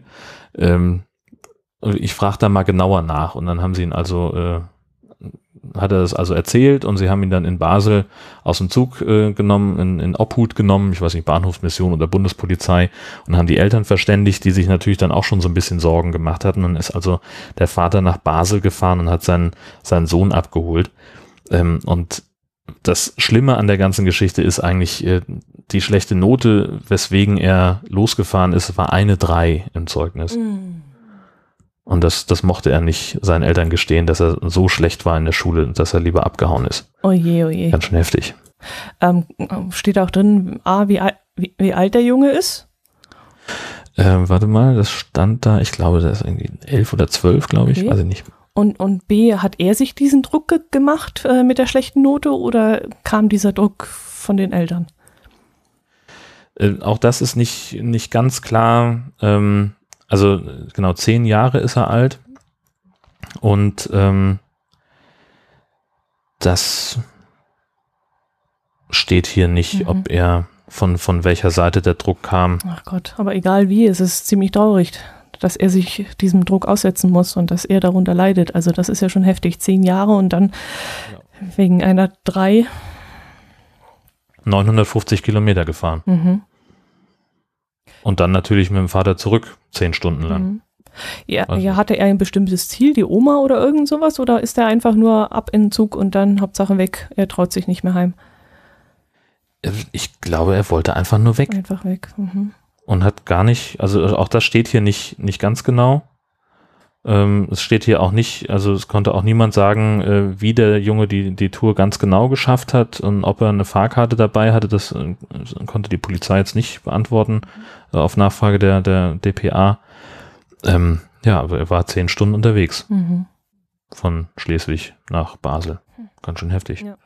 Ich frage da mal genauer nach und dann haben sie ihn hat er das also erzählt und sie haben ihn dann in Basel aus dem Zug genommen, in Obhut genommen, ich weiß nicht, Bahnhofsmission oder Bundespolizei und haben die Eltern verständigt, die sich natürlich dann auch schon so ein bisschen Sorgen gemacht hatten. Dann ist also der Vater nach Basel gefahren und hat seinen Sohn abgeholt. Und das Schlimme an der ganzen Geschichte ist eigentlich die schlechte Note, weswegen er losgefahren ist, war eine 3 im Zeugnis. Und das mochte er nicht seinen Eltern gestehen, dass er so schlecht war in der Schule, dass er lieber abgehauen ist. Oje, oje. Ganz schön heftig. Steht auch drin, wie alt der Junge ist? Warte mal, das stand da, ich glaube, das ist irgendwie 11 oder 12, glaube ich, weiß ich nicht. Und B, hat er sich diesen Druck gemacht mit der schlechten Note oder kam dieser Druck von den Eltern? Auch das ist nicht ganz klar. Also genau 10 Jahre ist er alt und das steht hier nicht, ob er von welcher Seite der Druck kam. Ach Gott, aber egal wie, es ist ziemlich traurig, dass er sich diesem Druck aussetzen muss und dass er darunter leidet. Also das ist ja schon heftig, 10 Jahre und dann wegen einer 3. 950 Kilometer gefahren. Und dann natürlich mit dem Vater zurück, 10 Stunden lang. Ja, hatte er ein bestimmtes Ziel, die Oma oder irgend sowas? Oder ist er einfach nur ab in den Zug und dann Hauptsache weg, er traut sich nicht mehr heim? Ich glaube, er wollte einfach nur weg. Einfach weg. Und hat gar nicht, also auch das steht hier nicht ganz genau. Es steht hier auch nicht, also es konnte auch niemand sagen, wie der Junge die Tour ganz genau geschafft hat und ob er eine Fahrkarte dabei hatte, das konnte die Polizei jetzt nicht beantworten, auf Nachfrage der dpa. Aber er war 10 Stunden unterwegs. Von Schleswig nach Basel. Ganz schön heftig. Ja.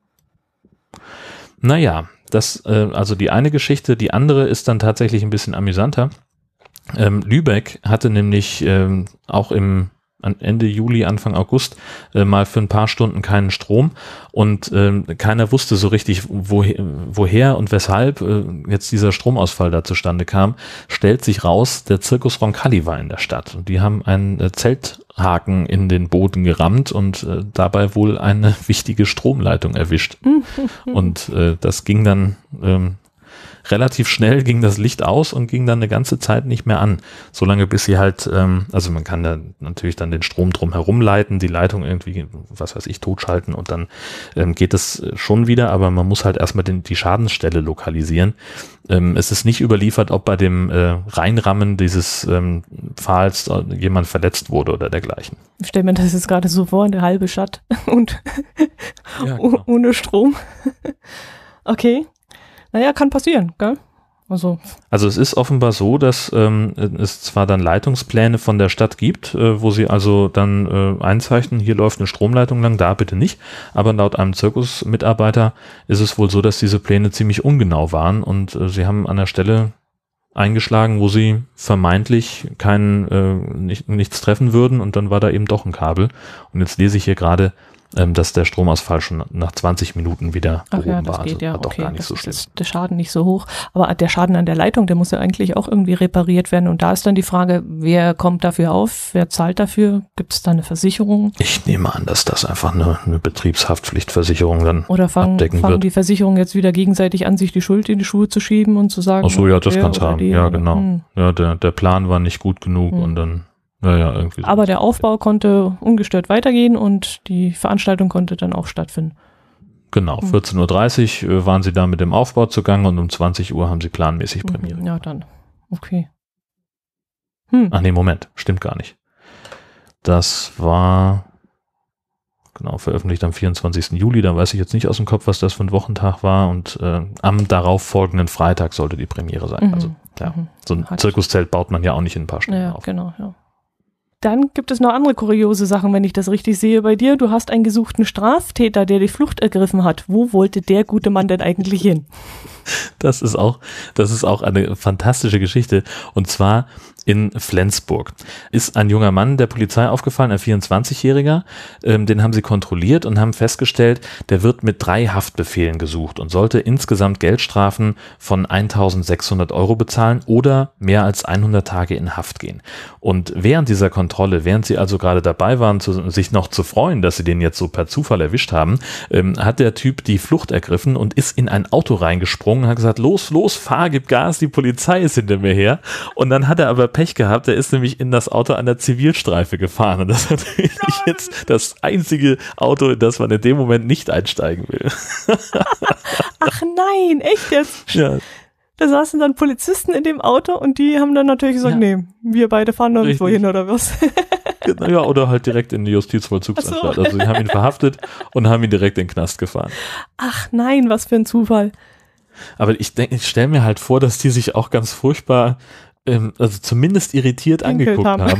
Naja, das, also die eine Geschichte, die andere ist dann tatsächlich ein bisschen amüsanter. Lübeck hatte nämlich auch Ende Juli, Anfang August mal für ein paar Stunden keinen Strom und keiner wusste so richtig, woher und weshalb jetzt dieser Stromausfall da zustande kam. Stellt sich raus, der Zirkus Roncalli war in der Stadt und die haben einen Zelthaken in den Boden gerammt und dabei wohl eine wichtige Stromleitung erwischt. Und das ging dann relativ schnell ging das Licht aus und ging dann eine ganze Zeit nicht mehr an. Solange bis sie halt, also man kann da natürlich dann den Strom drum herum leiten, die Leitung irgendwie, was weiß ich, totschalten und dann geht es schon wieder, aber man muss halt erstmal die Schadensstelle lokalisieren. Es ist nicht überliefert, ob bei dem Reinrammen dieses Pfahls jemand verletzt wurde oder dergleichen. Ich stelle mir das jetzt gerade so vor, eine halbe Stadt und ja, genau. Ohne Strom. Okay. Naja, kann passieren, gell? Also es ist offenbar so, dass es zwar dann Leitungspläne von der Stadt gibt, wo sie also dann einzeichnen, hier läuft eine Stromleitung lang, da bitte nicht, aber laut einem Zirkusmitarbeiter ist es wohl so, dass diese Pläne ziemlich ungenau waren und sie haben an der Stelle eingeschlagen, wo sie vermeintlich nichts treffen würden und dann war da eben doch ein Kabel und jetzt lese ich hier gerade, dass der Stromausfall schon nach 20 Minuten wieder behoben war. Geht, also war doch gar nicht so schlimm. Ist der Schaden nicht so hoch. Aber der Schaden an der Leitung, der muss ja eigentlich auch irgendwie repariert werden. Und da ist dann die Frage, wer kommt dafür auf? Wer zahlt dafür? Gibt es da eine Versicherung? Ich nehme an, dass das einfach eine Betriebshaftpflichtversicherung dann oder fangen wird. Die Versicherungen jetzt wieder gegenseitig an, sich die Schuld in die Schuhe zu schieben und zu sagen, ach so, ja, das kann es haben. Ja, genau. Hm. Ja, der Plan war nicht gut genug und dann irgendwie so. Aber der Aufbau konnte ungestört weitergehen und die Veranstaltung konnte dann auch stattfinden. Genau, 14.30 Uhr waren sie da mit dem Aufbau zugange und um 20 Uhr haben sie planmäßig Premiere. Ja, dann. Okay. Ach nee, Moment, stimmt gar nicht. Das war veröffentlicht am 24. Juli, da weiß ich jetzt nicht aus dem Kopf, was das für ein Wochentag war und am darauf folgenden Freitag sollte die Premiere sein. Also so ein Zirkuszelt baut man ja auch nicht in ein paar Stunden auf. Genau, ja. Dann gibt es noch andere kuriose Sachen, wenn ich das richtig sehe bei dir. Du hast einen gesuchten Straftäter, der die Flucht ergriffen hat. Wo wollte der gute Mann denn eigentlich hin? Das ist auch eine fantastische Geschichte. Und zwar in Flensburg ist ein junger Mann der Polizei aufgefallen, ein 24-Jähriger. Den haben sie kontrolliert und haben festgestellt, der wird mit 3 Haftbefehlen gesucht und sollte insgesamt Geldstrafen von 1.600 € bezahlen oder mehr als 100 Tage in Haft gehen. Und während dieser Kontrolle, während sie also gerade dabei waren, sich noch zu freuen, dass sie den jetzt so per Zufall erwischt haben, hat der Typ die Flucht ergriffen und ist in ein Auto reingesprungen und hat gesagt, los, fahr, gib Gas, die Polizei ist hinter mir her. Und dann hat er aber Pech gehabt, er ist nämlich in das Auto an der Zivilstreife gefahren und das ist natürlich jetzt das einzige Auto, in das man in dem Moment nicht einsteigen will. Ach nein, echt jetzt? Ja. Da saßen dann Polizisten in dem Auto und die haben dann natürlich gesagt, nee, wir beide fahren nirgendwo hin oder was? Ja, oder halt direkt in die Justizvollzugsanstalt. So. Also sie haben ihn verhaftet und haben ihn direkt in den Knast gefahren. Ach nein, was für ein Zufall. Aber ich stelle mir halt vor, dass die sich auch ganz furchtbar, also zumindest irritiert angeguckt haben.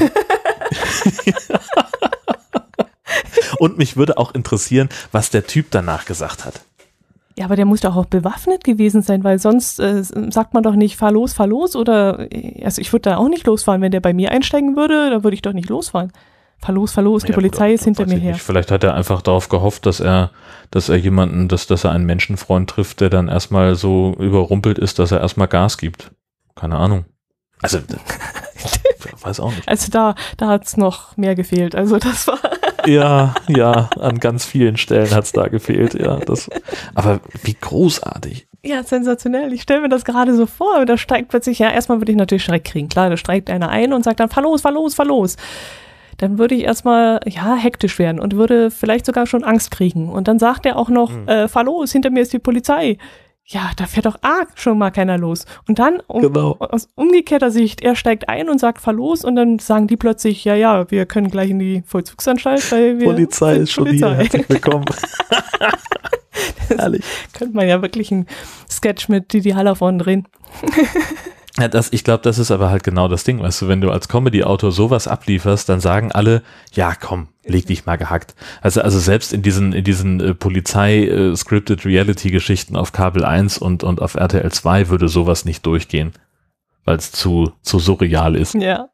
Und mich würde auch interessieren, was der Typ danach gesagt hat. Ja, aber der muss doch auch bewaffnet gewesen sein, weil sonst sagt man doch nicht, fahr los, oder, also ich würde da auch nicht losfahren, wenn der bei mir einsteigen würde, dann würde ich doch nicht losfahren. Fahr los, die Polizei ist hinter mir her. Nicht. Vielleicht hat er einfach darauf gehofft, dass er jemanden, dass er einen Menschenfreund trifft, der dann erstmal so überrumpelt ist, dass er erstmal Gas gibt. Keine Ahnung. Also, weiß auch nicht. Also da hat's noch mehr gefehlt, also das war... Ja, an ganz vielen Stellen hat's da gefehlt, ja. Aber wie großartig. Ja, sensationell. Ich stelle mir das gerade so vor. Da steigt plötzlich, ja, erstmal würde ich natürlich Schreck kriegen. Klar, da steigt einer ein und sagt dann, fahr los, fahr los, fahr los. Dann würde ich erstmal, ja, hektisch werden und würde vielleicht sogar schon Angst kriegen. Und dann sagt er auch noch, fahr los, hinter mir ist die Polizei. Ja, da fährt doch schon mal keiner los. Und dann, aus umgekehrter Sicht, er steigt ein und sagt, fahr los. Und dann sagen die plötzlich, ja, wir können gleich in die Vollzugsanstalt, weil wir Polizei ist schon hier, herzlich willkommen. Herrlich. Könnte man ja wirklich einen Sketch mit Didi Hallervorden drehen. Ja, ich glaube, das ist aber halt genau das Ding, weißt du, wenn du als Comedy-Autor sowas ablieferst, dann sagen alle, ja komm, leg dich mal gehackt. Also selbst in diesen Polizei-Scripted Reality-Geschichten auf Kabel 1 und auf RTL 2 würde sowas nicht durchgehen, weil es zu surreal ist. Ja.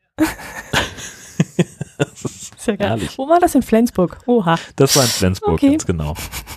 Sehr geil. Herrlich. Wo war das in Flensburg? Oha. Das war in Flensburg, okay. Ganz genau.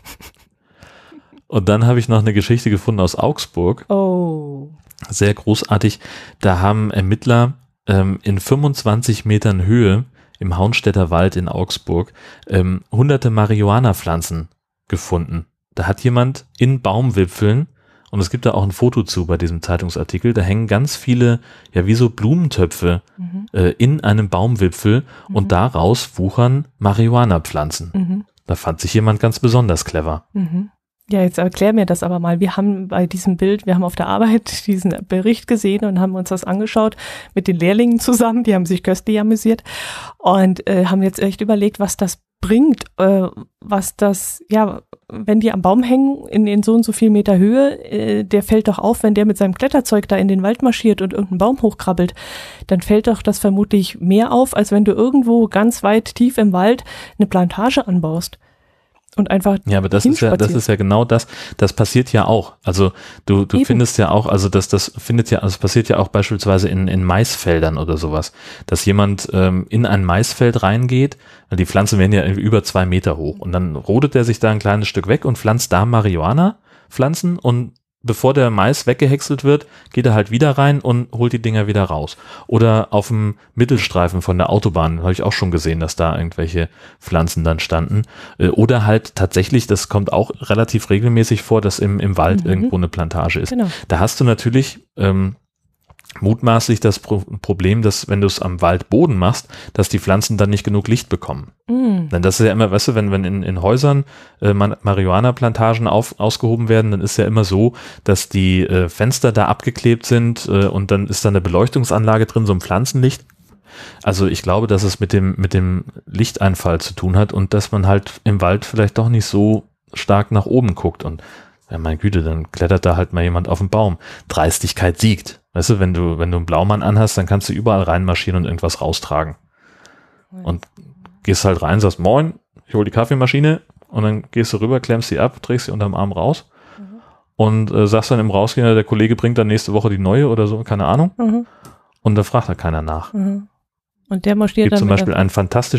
Und dann habe ich noch eine Geschichte gefunden aus Augsburg. Oh. Sehr großartig. Da haben Ermittler in 25 Metern Höhe im Haunstädter Wald in Augsburg hunderte Marihuana-Pflanzen gefunden. Da hat jemand in Baumwipfeln, und es gibt da auch ein Foto zu bei diesem Zeitungsartikel, da hängen ganz viele, ja wie so Blumentöpfe in einem Baumwipfel und daraus wuchern Marihuana-Pflanzen. Da fand sich jemand ganz besonders clever. Ja, jetzt erklär mir das aber mal. Wir haben bei diesem Bild, wir haben auf der Arbeit diesen Bericht gesehen und haben uns das angeschaut mit den Lehrlingen zusammen. Die haben sich köstlich amüsiert und haben jetzt echt überlegt, was das bringt, was das, ja, wenn die am Baum hängen in so und so viel Meter Höhe, der fällt doch auf, wenn der mit seinem Kletterzeug da in den Wald marschiert und irgendeinen Baum hochkrabbelt, dann fällt doch das vermutlich mehr auf, als wenn du irgendwo ganz weit tief im Wald eine Plantage anbaust. Und einfach ja, aber das ist ja genau das. Das passiert ja auch. Also du findest ja auch, also das passiert ja auch beispielsweise in Maisfeldern oder sowas, dass jemand in ein Maisfeld reingeht, weil die Pflanzen werden ja über 2 Meter hoch und dann rodet er sich da ein kleines Stück weg und pflanzt da Marihuana-Pflanzen und bevor der Mais weggehäckselt wird, geht er halt wieder rein und holt die Dinger wieder raus. Oder auf dem Mittelstreifen von der Autobahn habe ich auch schon gesehen, dass da irgendwelche Pflanzen dann standen. Oder halt tatsächlich, das kommt auch relativ regelmäßig vor, dass im Wald irgendwo eine Plantage ist. Genau. Da hast du natürlich mutmaßlich das Problem, dass wenn du es am Waldboden machst, dass die Pflanzen dann nicht genug Licht bekommen. Denn das ist ja immer, weißt du, wenn in Häusern Marihuana-Plantagen ausgehoben werden, dann ist ja immer so, dass die Fenster da abgeklebt sind und dann ist da eine Beleuchtungsanlage drin, so ein Pflanzenlicht. Also ich glaube, dass es mit dem Lichteinfall zu tun hat und dass man halt im Wald vielleicht doch nicht so stark nach oben guckt und ja, meine Güte, dann klettert da halt mal jemand auf den Baum. Dreistigkeit siegt. Weißt du, wenn du einen Blaumann anhast, dann kannst du überall reinmarschieren und irgendwas raustragen. Und gehst halt rein, sagst, moin, ich hol die Kaffeemaschine und dann gehst du rüber, klemmst sie ab, trägst sie unterm Arm raus und sagst dann im Rausgehen, der Kollege bringt dann nächste Woche die neue oder so, keine Ahnung. Und da fragt da keiner nach. Und der marschiert dann. Es gibt zum Beispiel einen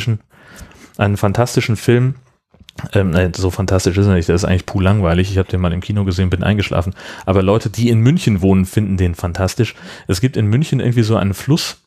fantastischen Film, so fantastisch ist er nicht, der ist eigentlich puh langweilig. Ich habe den mal im Kino gesehen, bin eingeschlafen. Aber Leute, die in München wohnen, finden den fantastisch. Es gibt in München irgendwie so einen Fluss,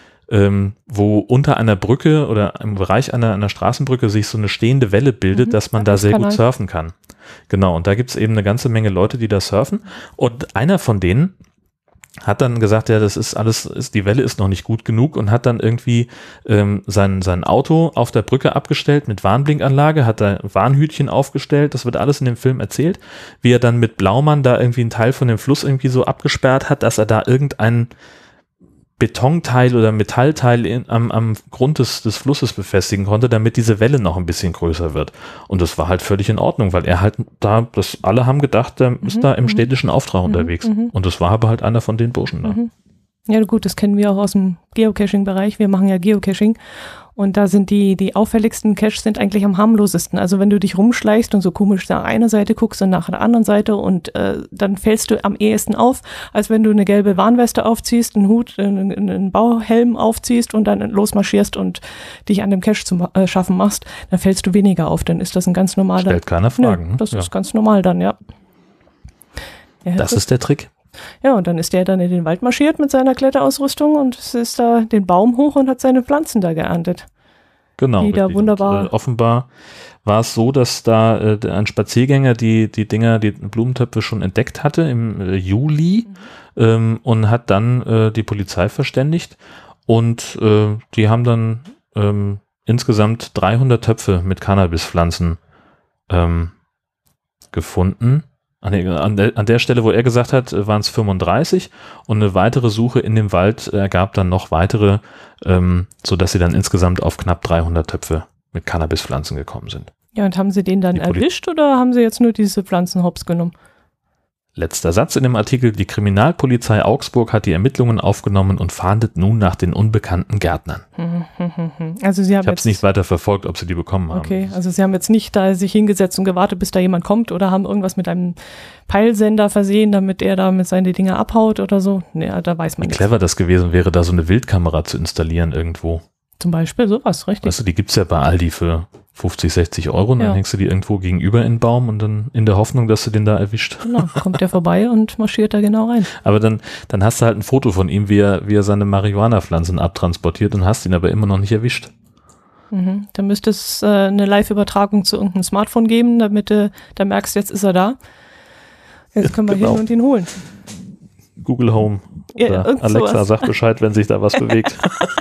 wo unter einer Brücke oder im Bereich einer Straßenbrücke sich so eine stehende Welle bildet, dass man da sehr gut surfen kann. Genau, und da gibt es eben eine ganze Menge Leute, die da surfen. Und einer von denen hat dann gesagt, ja, das ist alles, die Welle ist noch nicht gut genug und hat dann irgendwie sein Auto auf der Brücke abgestellt mit Warnblinkanlage, hat da Warnhütchen aufgestellt, das wird alles in dem Film erzählt, wie er dann mit Blaumann da irgendwie einen Teil von dem Fluss irgendwie so abgesperrt hat, dass er da irgendein Betonteil oder Metallteil am Grund des Flusses befestigen konnte, damit diese Welle noch ein bisschen größer wird. Und das war halt völlig in Ordnung, weil er halt da, alle haben gedacht, der ist da im städtischen Auftrag unterwegs. Und das war aber halt einer von den Burschen da. Ja gut, das kennen wir auch aus dem Geocaching-Bereich. Wir machen ja Geocaching und da sind die auffälligsten Caches sind eigentlich am harmlosesten. Also wenn du dich rumschleichst und so komisch nach einer Seite guckst und nach der anderen Seite und dann fällst du am ehesten auf, als wenn du eine gelbe Warnweste aufziehst, einen Hut, einen Bauhelm aufziehst und dann losmarschierst und dich an dem Cache zu schaffen machst, dann fällst du weniger auf. Dann ist das ein ganz normaler... Stellt keiner Fragen. Nö, das ist ganz normal dann, ja. Das ist der Trick. Ja, und dann ist der dann in den Wald marschiert mit seiner Kletterausrüstung und ist da den Baum hoch und hat seine Pflanzen da geerntet. Genau. Die da wunderbar. Und, offenbar war es so, dass da ein Spaziergänger die Blumentöpfe schon entdeckt hatte im Juli und hat dann die Polizei verständigt und die haben dann insgesamt 300 Töpfe mit Cannabispflanzen gefunden. An der Stelle, wo er gesagt hat, waren es 35 und eine weitere Suche in dem Wald ergab dann noch weitere, sodass sie dann insgesamt auf knapp 300 Töpfe mit Cannabispflanzen gekommen sind. Ja, und haben Sie den dann erwischt oder haben Sie jetzt nur diese Pflanzen hops genommen? Letzter Satz in dem Artikel: Die Kriminalpolizei Augsburg hat die Ermittlungen aufgenommen und fahndet nun nach den unbekannten Gärtnern. Also Sie haben ich habe es nicht weiter verfolgt, ob sie die bekommen haben. Okay, also Sie haben jetzt nicht da sich hingesetzt und gewartet, bis da jemand kommt oder haben irgendwas mit einem Peilsender versehen, damit er da mit seine Dinger abhaut oder so. Nee, da weiß man Wie nicht. clever das gewesen wäre, da so eine Wildkamera zu installieren irgendwo. Zum Beispiel sowas, richtig. Weißt du, die gibt's ja bei Aldi für 50, 60 Euro und dann Ja. hängst du die irgendwo gegenüber in den Baum und dann in der Hoffnung, dass du den da erwischt. Genau, kommt der vorbei und marschiert da genau rein. Aber dann hast du halt ein Foto von ihm, wie er seine Marihuana-Pflanzen abtransportiert und hast ihn aber immer noch nicht erwischt. Mhm. Da müsste es eine Live-Übertragung zu irgendeinem Smartphone geben, damit da merkst, jetzt ist er da. Jetzt können wir Genau. hin und ihn holen. Google Home Ja, oder irgend Alexa, sowas. sag Bescheid, wenn sich da was bewegt.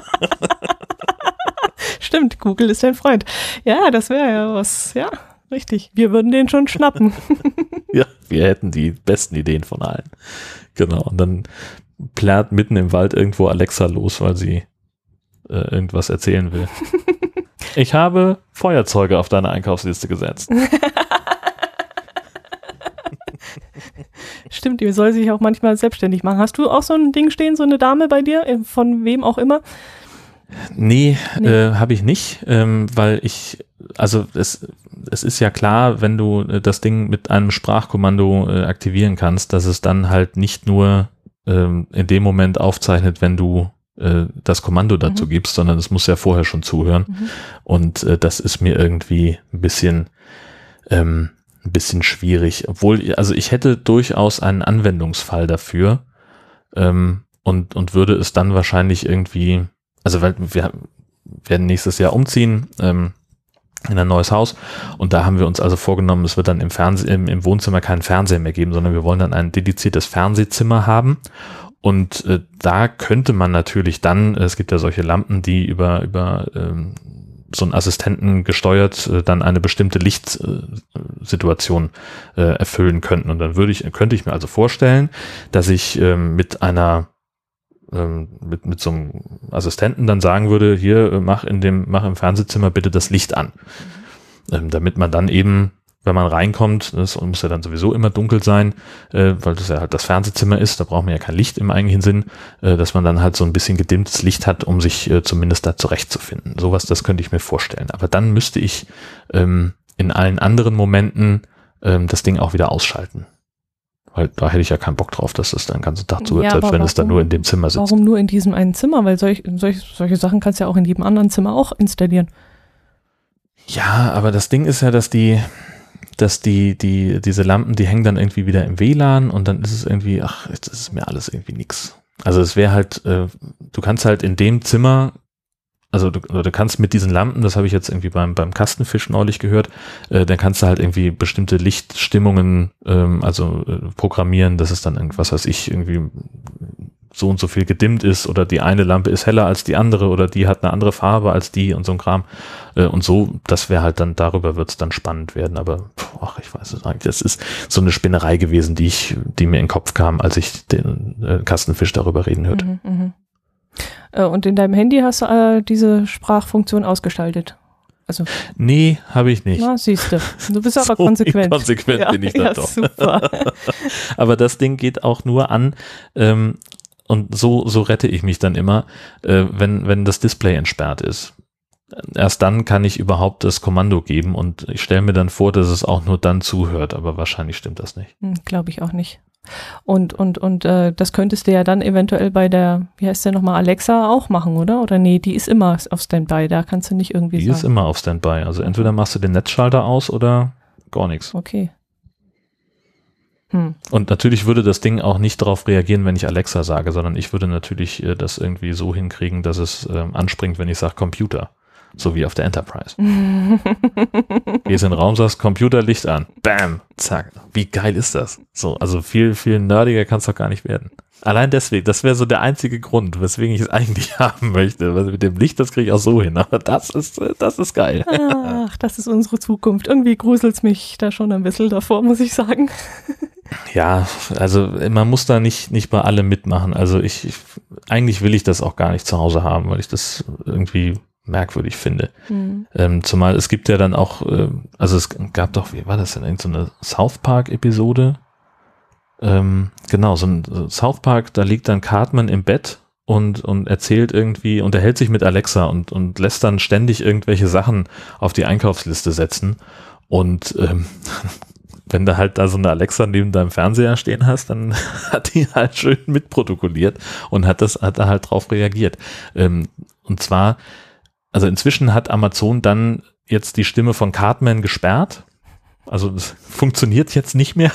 Stimmt, Google ist dein Freund. Ja, das wäre ja was. Ja, richtig. Wir würden den schon schnappen. Ja, wir hätten die besten Ideen von allen. Genau, und dann plärt mitten im Wald irgendwo Alexa los, weil sie irgendwas erzählen will. Ich habe Feuerzeuge auf deine Einkaufsliste gesetzt. Stimmt, die soll sich auch manchmal selbstständig machen. Hast du auch so ein Ding stehen, so eine Dame bei dir, von wem auch immer? Nee. Habe ich nicht, weil also es ist ja klar, wenn du das Ding mit einem Sprachkommando aktivieren kannst, dass es dann halt nicht nur in dem Moment aufzeichnet, wenn du das Kommando dazu gibst, sondern es muss ja vorher schon zuhören. Und das ist mir irgendwie ein bisschen schwierig, obwohl, also ich hätte durchaus einen Anwendungsfall dafür und würde es dann wahrscheinlich irgendwie, also weil wir werden nächstes Jahr umziehen in ein neues Haus und da haben wir uns also vorgenommen, es wird dann im Wohnzimmer keinen Fernseher mehr geben, sondern wir wollen dann ein dediziertes Fernsehzimmer haben und da könnte man natürlich dann, es gibt ja solche Lampen, die über so einen Assistenten gesteuert dann eine bestimmte Lichtsituation erfüllen könnten. Und dann könnte ich mir also vorstellen, dass ich mit so einem Assistenten dann sagen würde, hier, mach im Fernsehzimmer bitte das Licht an. Damit man dann eben, wenn man reinkommt, das muss ja dann sowieso immer dunkel sein, weil das ja halt das Fernsehzimmer ist, da braucht man ja kein Licht im eigentlichen Sinn, dass man dann halt so ein bisschen gedimmtes Licht hat, um sich zumindest da zurechtzufinden. Sowas, das könnte ich mir vorstellen. Aber dann müsste ich in allen anderen Momenten das Ding auch wieder ausschalten. Weil da hätte ich ja keinen Bock drauf, dass das dann den ganzen Tag zuhört, Ja, selbst aber wenn es dann warum- nur in dem Zimmer sitzt. Warum nur in diesem einen Zimmer? Weil solche Sachen kannst du ja auch in jedem anderen Zimmer auch installieren. Ja, aber das Ding ist ja, dass diese Lampen, die hängen dann irgendwie wieder im WLAN und dann ist es irgendwie, jetzt ist es mir alles irgendwie nix. Also es wäre halt, du kannst halt in dem Zimmer, also du kannst mit diesen Lampen, das habe ich jetzt irgendwie beim Kastenfisch neulich gehört, dann kannst du halt irgendwie bestimmte Lichtstimmungen programmieren, dass es dann irgendwas, weiß ich, irgendwie so und so viel gedimmt ist oder die eine Lampe ist heller als die andere oder die hat eine andere Farbe als die und so ein Kram. Und so, das wäre halt dann, darüber wird es dann spannend werden, aber ich weiß es eigentlich, das ist so eine Spinnerei gewesen, die mir in den Kopf kam, als ich den Kastenfisch darüber reden hörte. Und in deinem Handy hast du diese Sprachfunktion ausgeschaltet. Also, Nee, habe ich nicht. na, siehst du. Du bist aber So konsequent. inkonsequent bin ich dann ja, doch. Super. Aber das Ding geht auch nur an, und so rette ich mich dann immer, wenn das Display entsperrt ist. Erst dann kann ich überhaupt das Kommando geben und ich stelle mir dann vor, dass es auch nur dann zuhört, aber wahrscheinlich stimmt das nicht. Glaube ich auch nicht. Und das könntest du ja dann eventuell bei der, wie heißt der nochmal, Alexa auch machen, oder? Oder nee, die ist immer auf Standby, da kannst du nicht irgendwie Die sagen. ist immer auf Standby, also entweder machst du den Netzschalter aus oder gar nichts. Okay. Und natürlich würde das Ding auch nicht darauf reagieren, wenn ich Alexa sage, sondern ich würde natürlich das irgendwie so hinkriegen, dass es anspringt, wenn ich sage Computer. So wie auf der Enterprise. Gehst in den Raum, sagst Computer, Licht an. Bam, zack. Wie geil ist das? So, also viel, viel nerdiger kann es doch gar nicht werden. Allein deswegen, das wäre so der einzige Grund, weswegen ich es eigentlich haben möchte. Weil mit dem Licht, das kriege ich auch so hin. Aber das ist geil. Ach, das ist unsere Zukunft. Irgendwie gruselt's mich da schon ein bisschen davor, muss ich sagen. Ja, also man muss da nicht bei allem mitmachen. Also eigentlich will ich das auch gar nicht zu Hause haben, weil ich das irgendwie merkwürdig finde. Zumal es gibt ja dann auch, also es gab doch, wie war das denn, so eine South Park-Episode? Genau, so ein South Park, da liegt dann Cartman im Bett und erzählt irgendwie, unterhält sich mit Alexa und lässt dann ständig irgendwelche Sachen auf die Einkaufsliste setzen. Und wenn du halt da so eine Alexa neben deinem Fernseher stehen hast, dann hat die halt schön mitprotokolliert und hat da halt drauf reagiert. Und zwar, also inzwischen hat Amazon dann jetzt die Stimme von Cartman gesperrt. Also das funktioniert jetzt nicht mehr.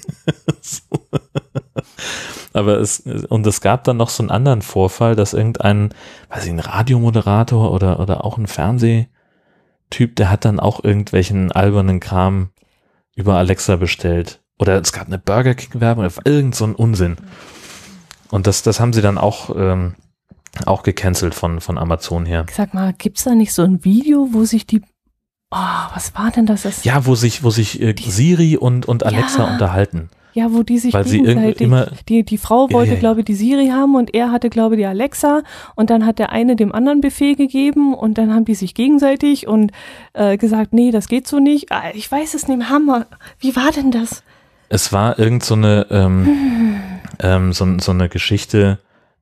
Aber es gab dann noch so einen anderen Vorfall, dass irgendein, weiß ich, ein Radiomoderator oder auch ein Fernsehtyp, der hat dann auch irgendwelchen albernen Kram über Alexa bestellt. Oder es gab eine Burger King-Werbung oder irgend so ein Unsinn. Und das haben sie dann auch gecancelt von Amazon her. Sag mal, gibt's da nicht so ein Video, wo sich was war denn das? Ja, wo sich Siri und Alexa unterhalten. Ja, wo die sich weil gegenseitig, die Frau wollte, glaube ich, die Siri haben und er hatte, glaube ich, die Alexa und dann hat der eine dem anderen Befehl gegeben und dann haben die sich gegenseitig und gesagt, nee, das geht so nicht. Ich weiß es nicht, Hammer. Wie war denn das? Es war irgend so eine so eine Geschichte,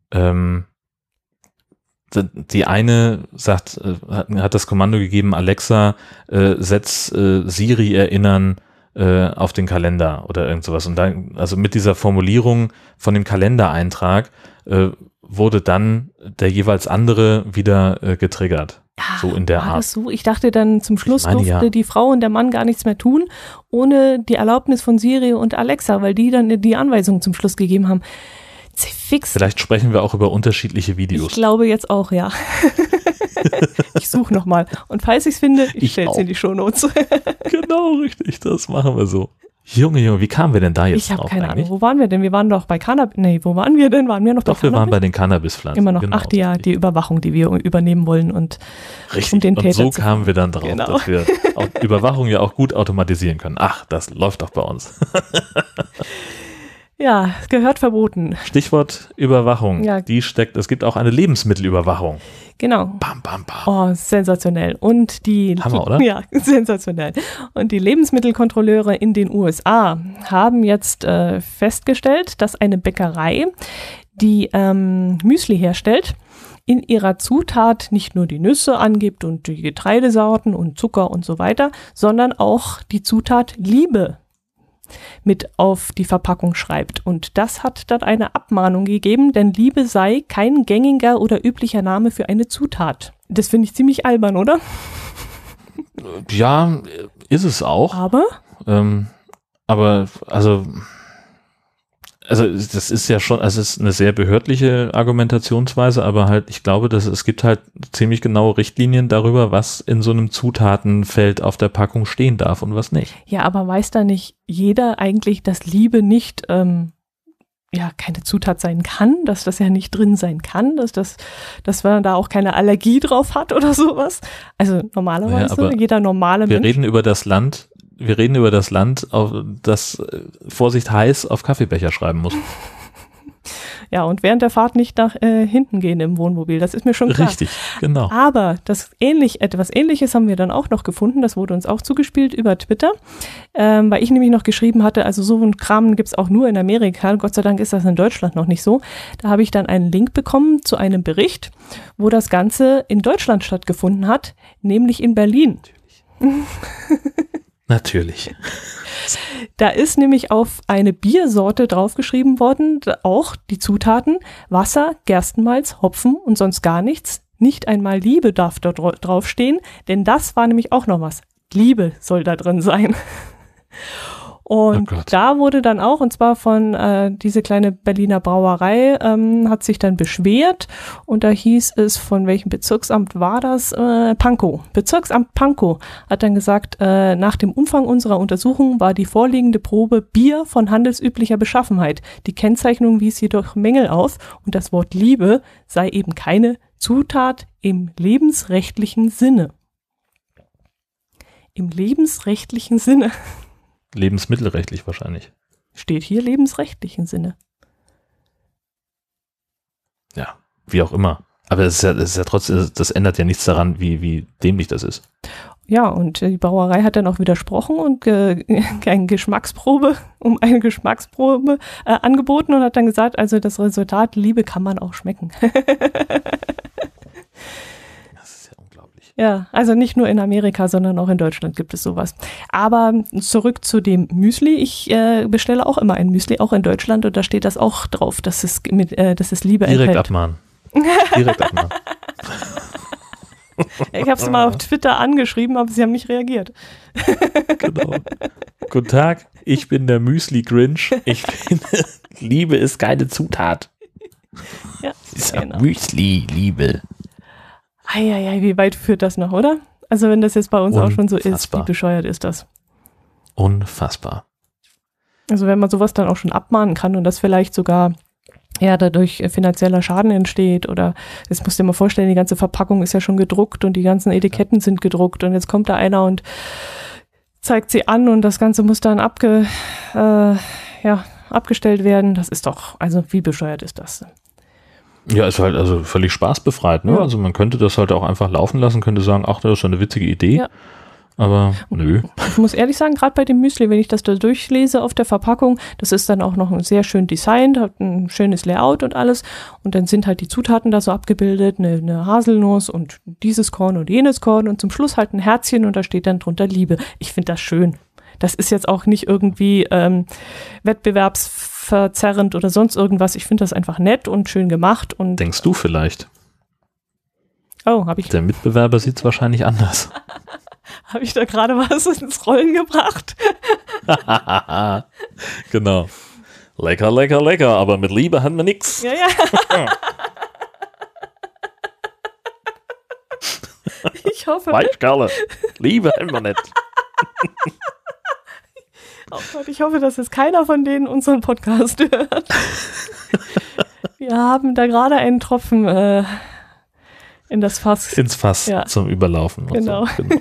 die eine hat das Kommando gegeben, Alexa, setz Siri erinnern auf den Kalender oder irgend sowas. Und dann, also mit dieser Formulierung von dem Kalendereintrag wurde dann der jeweils andere wieder getriggert. So in der Art. So? Ich dachte dann zum Schluss durfte die Frau und der Mann gar nichts mehr tun, ohne die Erlaubnis von Siri und Alexa, weil die dann die Anweisungen zum Schluss gegeben haben. Fix. Vielleicht sprechen wir auch über unterschiedliche Videos. Ich glaube jetzt auch, ja. Ich suche nochmal. Und falls ich es finde, ich stelle es in die Shownotes. Genau, richtig. Das machen wir so. Junge, wie kamen wir denn da jetzt drauf? Ich habe keine Ahnung. Wo waren wir denn? Wir waren doch bei Cannabis. Nee, wo waren wir denn? Waren wir noch bei Cannabis? Doch, wir waren bei den Cannabispflanzen. Immer noch. Genau, die Überwachung, die wir übernehmen wollen. Und richtig. Um den Täter und so kamen wir dann drauf, dass wir Überwachung ja auch gut automatisieren können. Ach, das läuft doch bei uns. Ja, gehört verboten. Stichwort Überwachung. Ja. Es gibt auch eine Lebensmittelüberwachung. Genau. Bam, bam, bam. Oh, sensationell. Und Hammer, oder? Ja, sensationell. Und die Lebensmittelkontrolleure in den USA haben jetzt festgestellt, dass eine Bäckerei, die Müsli herstellt, in ihrer Zutat nicht nur die Nüsse angibt und die Getreidesorten und Zucker und so weiter, sondern auch die Zutat Liebe mit auf die Verpackung schreibt. Und das hat dann eine Abmahnung gegeben, denn Liebe sei kein gängiger oder üblicher Name für eine Zutat. Das finde ich ziemlich albern, oder? Ja, ist es auch. Aber das ist ja schon, es ist eine sehr behördliche Argumentationsweise, aber halt, ich glaube, es gibt halt ziemlich genaue Richtlinien darüber, was in so einem Zutatenfeld auf der Packung stehen darf und was nicht. Ja, aber weiß da nicht jeder eigentlich, dass Liebe nicht keine Zutat sein kann, dass das ja nicht drin sein kann, dass man da auch keine Allergie drauf hat oder sowas? Also normalerweise, jeder normale Mensch. Wir reden über das Land, das Vorsicht heiß auf Kaffeebecher schreiben muss. Ja, und während der Fahrt nicht nach hinten gehen im Wohnmobil, das ist mir schon klar. Richtig, genau. Aber etwas Ähnliches haben wir dann auch noch gefunden, das wurde uns auch zugespielt über Twitter, weil ich nämlich noch geschrieben hatte, also so ein Kram gibt's auch nur in Amerika, Gott sei Dank ist das in Deutschland noch nicht so. Da habe ich dann einen Link bekommen zu einem Bericht, wo das Ganze in Deutschland stattgefunden hat, nämlich in Berlin. Natürlich. Da ist nämlich auf eine Biersorte draufgeschrieben worden, auch die Zutaten, Wasser, Gerstenmalz, Hopfen und sonst gar nichts. Nicht einmal Liebe darf da draufstehen, denn das war nämlich auch noch was. Liebe soll da drin sein. Und Oh Gott. da wurde dann auch, und zwar von diese kleine Berliner Brauerei, hat sich dann beschwert. Und da hieß es, von welchem Bezirksamt war das? Pankow. Bezirksamt Pankow hat dann gesagt, nach dem Umfang unserer Untersuchung war die vorliegende Probe Bier von handelsüblicher Beschaffenheit. Die Kennzeichnung wies jedoch Mängel auf und das Wort Liebe sei eben keine Zutat im lebensrechtlichen Sinne. Im lebensrechtlichen Sinne. Lebensmittelrechtlich wahrscheinlich. Steht hier lebensrechtlichen Sinne. Ja, wie auch immer. Aber es ist ja trotzdem, das ändert ja nichts daran, wie dämlich das ist. Ja, und die Brauerei hat dann auch widersprochen und eine Geschmacksprobe angeboten und hat dann gesagt, also das Resultat Liebe kann man auch schmecken. Das ist ja unglaublich. Ja, also nicht nur in Amerika, sondern auch in Deutschland gibt es sowas. Aber zurück zu dem Müsli. Ich bestelle auch immer ein Müsli, auch in Deutschland, und da steht das auch drauf, dass es Liebe Direkt enthält. abmahnen. Direkt abmahnen. Ich habe es mal auf Twitter angeschrieben, aber sie haben nicht reagiert. Genau. Guten Tag, ich bin der Müsli-Grinch. Ich finde, Liebe ist keine Zutat. Ja, Dieser genau. Müsli-Liebe. Eieiei, wie weit führt das noch, oder? Also wenn das jetzt bei uns auch schon so ist, Unfassbar. wie bescheuert ist das? Unfassbar. Also wenn man sowas dann auch schon abmahnen kann und das vielleicht sogar dadurch finanzieller Schaden entsteht, oder jetzt musst du dir mal vorstellen, die ganze Verpackung ist ja schon gedruckt und die ganzen Etiketten sind gedruckt und jetzt kommt da einer und zeigt sie an und das Ganze muss dann abgestellt werden. Das ist doch, also wie bescheuert ist das? Ja, ist halt also völlig spaßbefreit, ne? Ja. Also man könnte das halt auch einfach laufen lassen, könnte sagen, ach, das ist schon eine witzige Idee. Ja. Aber nö. Ich muss ehrlich sagen, gerade bei dem Müsli, wenn ich das da durchlese auf der Verpackung, das ist dann auch noch ein sehr schön designt, hat ein schönes Layout und alles. Und dann sind halt die Zutaten da so abgebildet, eine Haselnuss und dieses Korn und jenes Korn und zum Schluss halt ein Herzchen und da steht dann drunter Liebe. Ich finde das schön. Das ist jetzt auch nicht irgendwie wettbewerbsverzerrend oder sonst irgendwas. Ich finde das einfach nett und schön gemacht. Und Denkst du vielleicht? oh, habe ich Der Mitbewerber sieht es wahrscheinlich anders. da gerade was ins Rollen gebracht? Genau. Lecker, lecker, lecker, aber mit Liebe haben wir nix. Ja, ja. Ich hoffe, Weichkerle. Liebe haben wir nicht. oh Gott, ich hoffe, dass jetzt keiner von denen unseren Podcast hört. Wir haben da gerade einen Tropfen in das Fass. Ins Fass Ja. zum Überlaufen. Und Genau. So. Genau.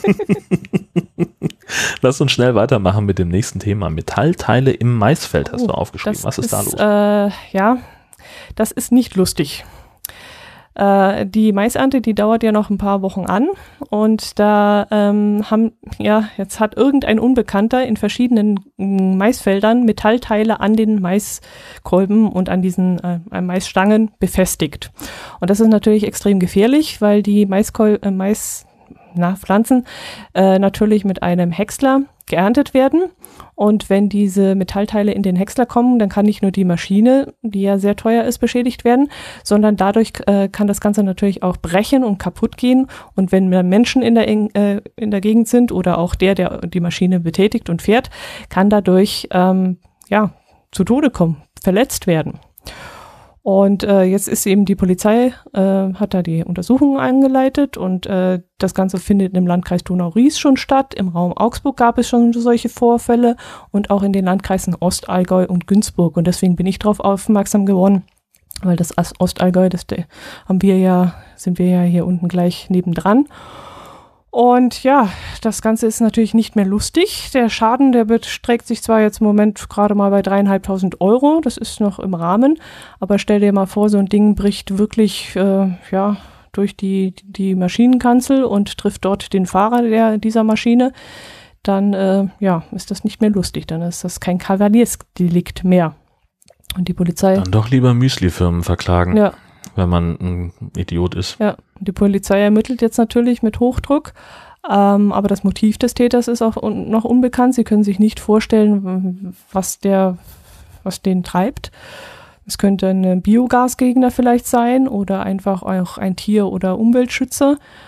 Lass uns schnell weitermachen mit dem nächsten Thema. Metallteile im Maisfeld hast du aufgeschrieben. Was ist da los? Das ist nicht lustig. Die Maisernte, die dauert ja noch ein paar Wochen an und da jetzt hat irgendein Unbekannter in verschiedenen Maisfeldern Metallteile an den Maiskolben und an diesen Maisstangen befestigt. Und das ist natürlich extrem gefährlich, weil die Pflanzen natürlich mit einem Häcksler geerntet werden. Und wenn diese Metallteile in den Häcksler kommen, dann kann nicht nur die Maschine, die ja sehr teuer ist, beschädigt werden, sondern dadurch kann das Ganze natürlich auch brechen und kaputt gehen. Und wenn Menschen in der Gegend sind oder auch der die Maschine betätigt und fährt, kann dadurch zu Tode kommen, verletzt werden. Und jetzt ist eben die Polizei, hat da die Untersuchungen eingeleitet und das Ganze findet im Landkreis Donau-Ries schon statt. Im Raum Augsburg gab es schon solche Vorfälle und auch in den Landkreisen Ostallgäu und Günzburg. Und deswegen bin ich darauf aufmerksam geworden, weil das Ostallgäu, sind wir ja hier unten gleich nebendran. Und ja, das Ganze ist natürlich nicht mehr lustig. Der Schaden, der beträgt sich zwar jetzt im Moment gerade mal bei 3.500 €, das ist noch im Rahmen, aber stell dir mal vor, so ein Ding bricht wirklich durch die Maschinenkanzel und trifft dort den Fahrer dieser Maschine, dann ist das nicht mehr lustig, dann ist das kein Kavaliersdelikt mehr. Und die Polizei... Dann doch lieber Müsli-Firmen verklagen. Ja. Wenn man ein Idiot ist. Ja, die Polizei ermittelt jetzt natürlich mit Hochdruck, aber das Motiv des Täters ist auch noch unbekannt. Sie können sich nicht vorstellen, was den treibt. Es könnte ein Biogasgegner vielleicht sein oder einfach auch ein Tier- oder Umweltschützer.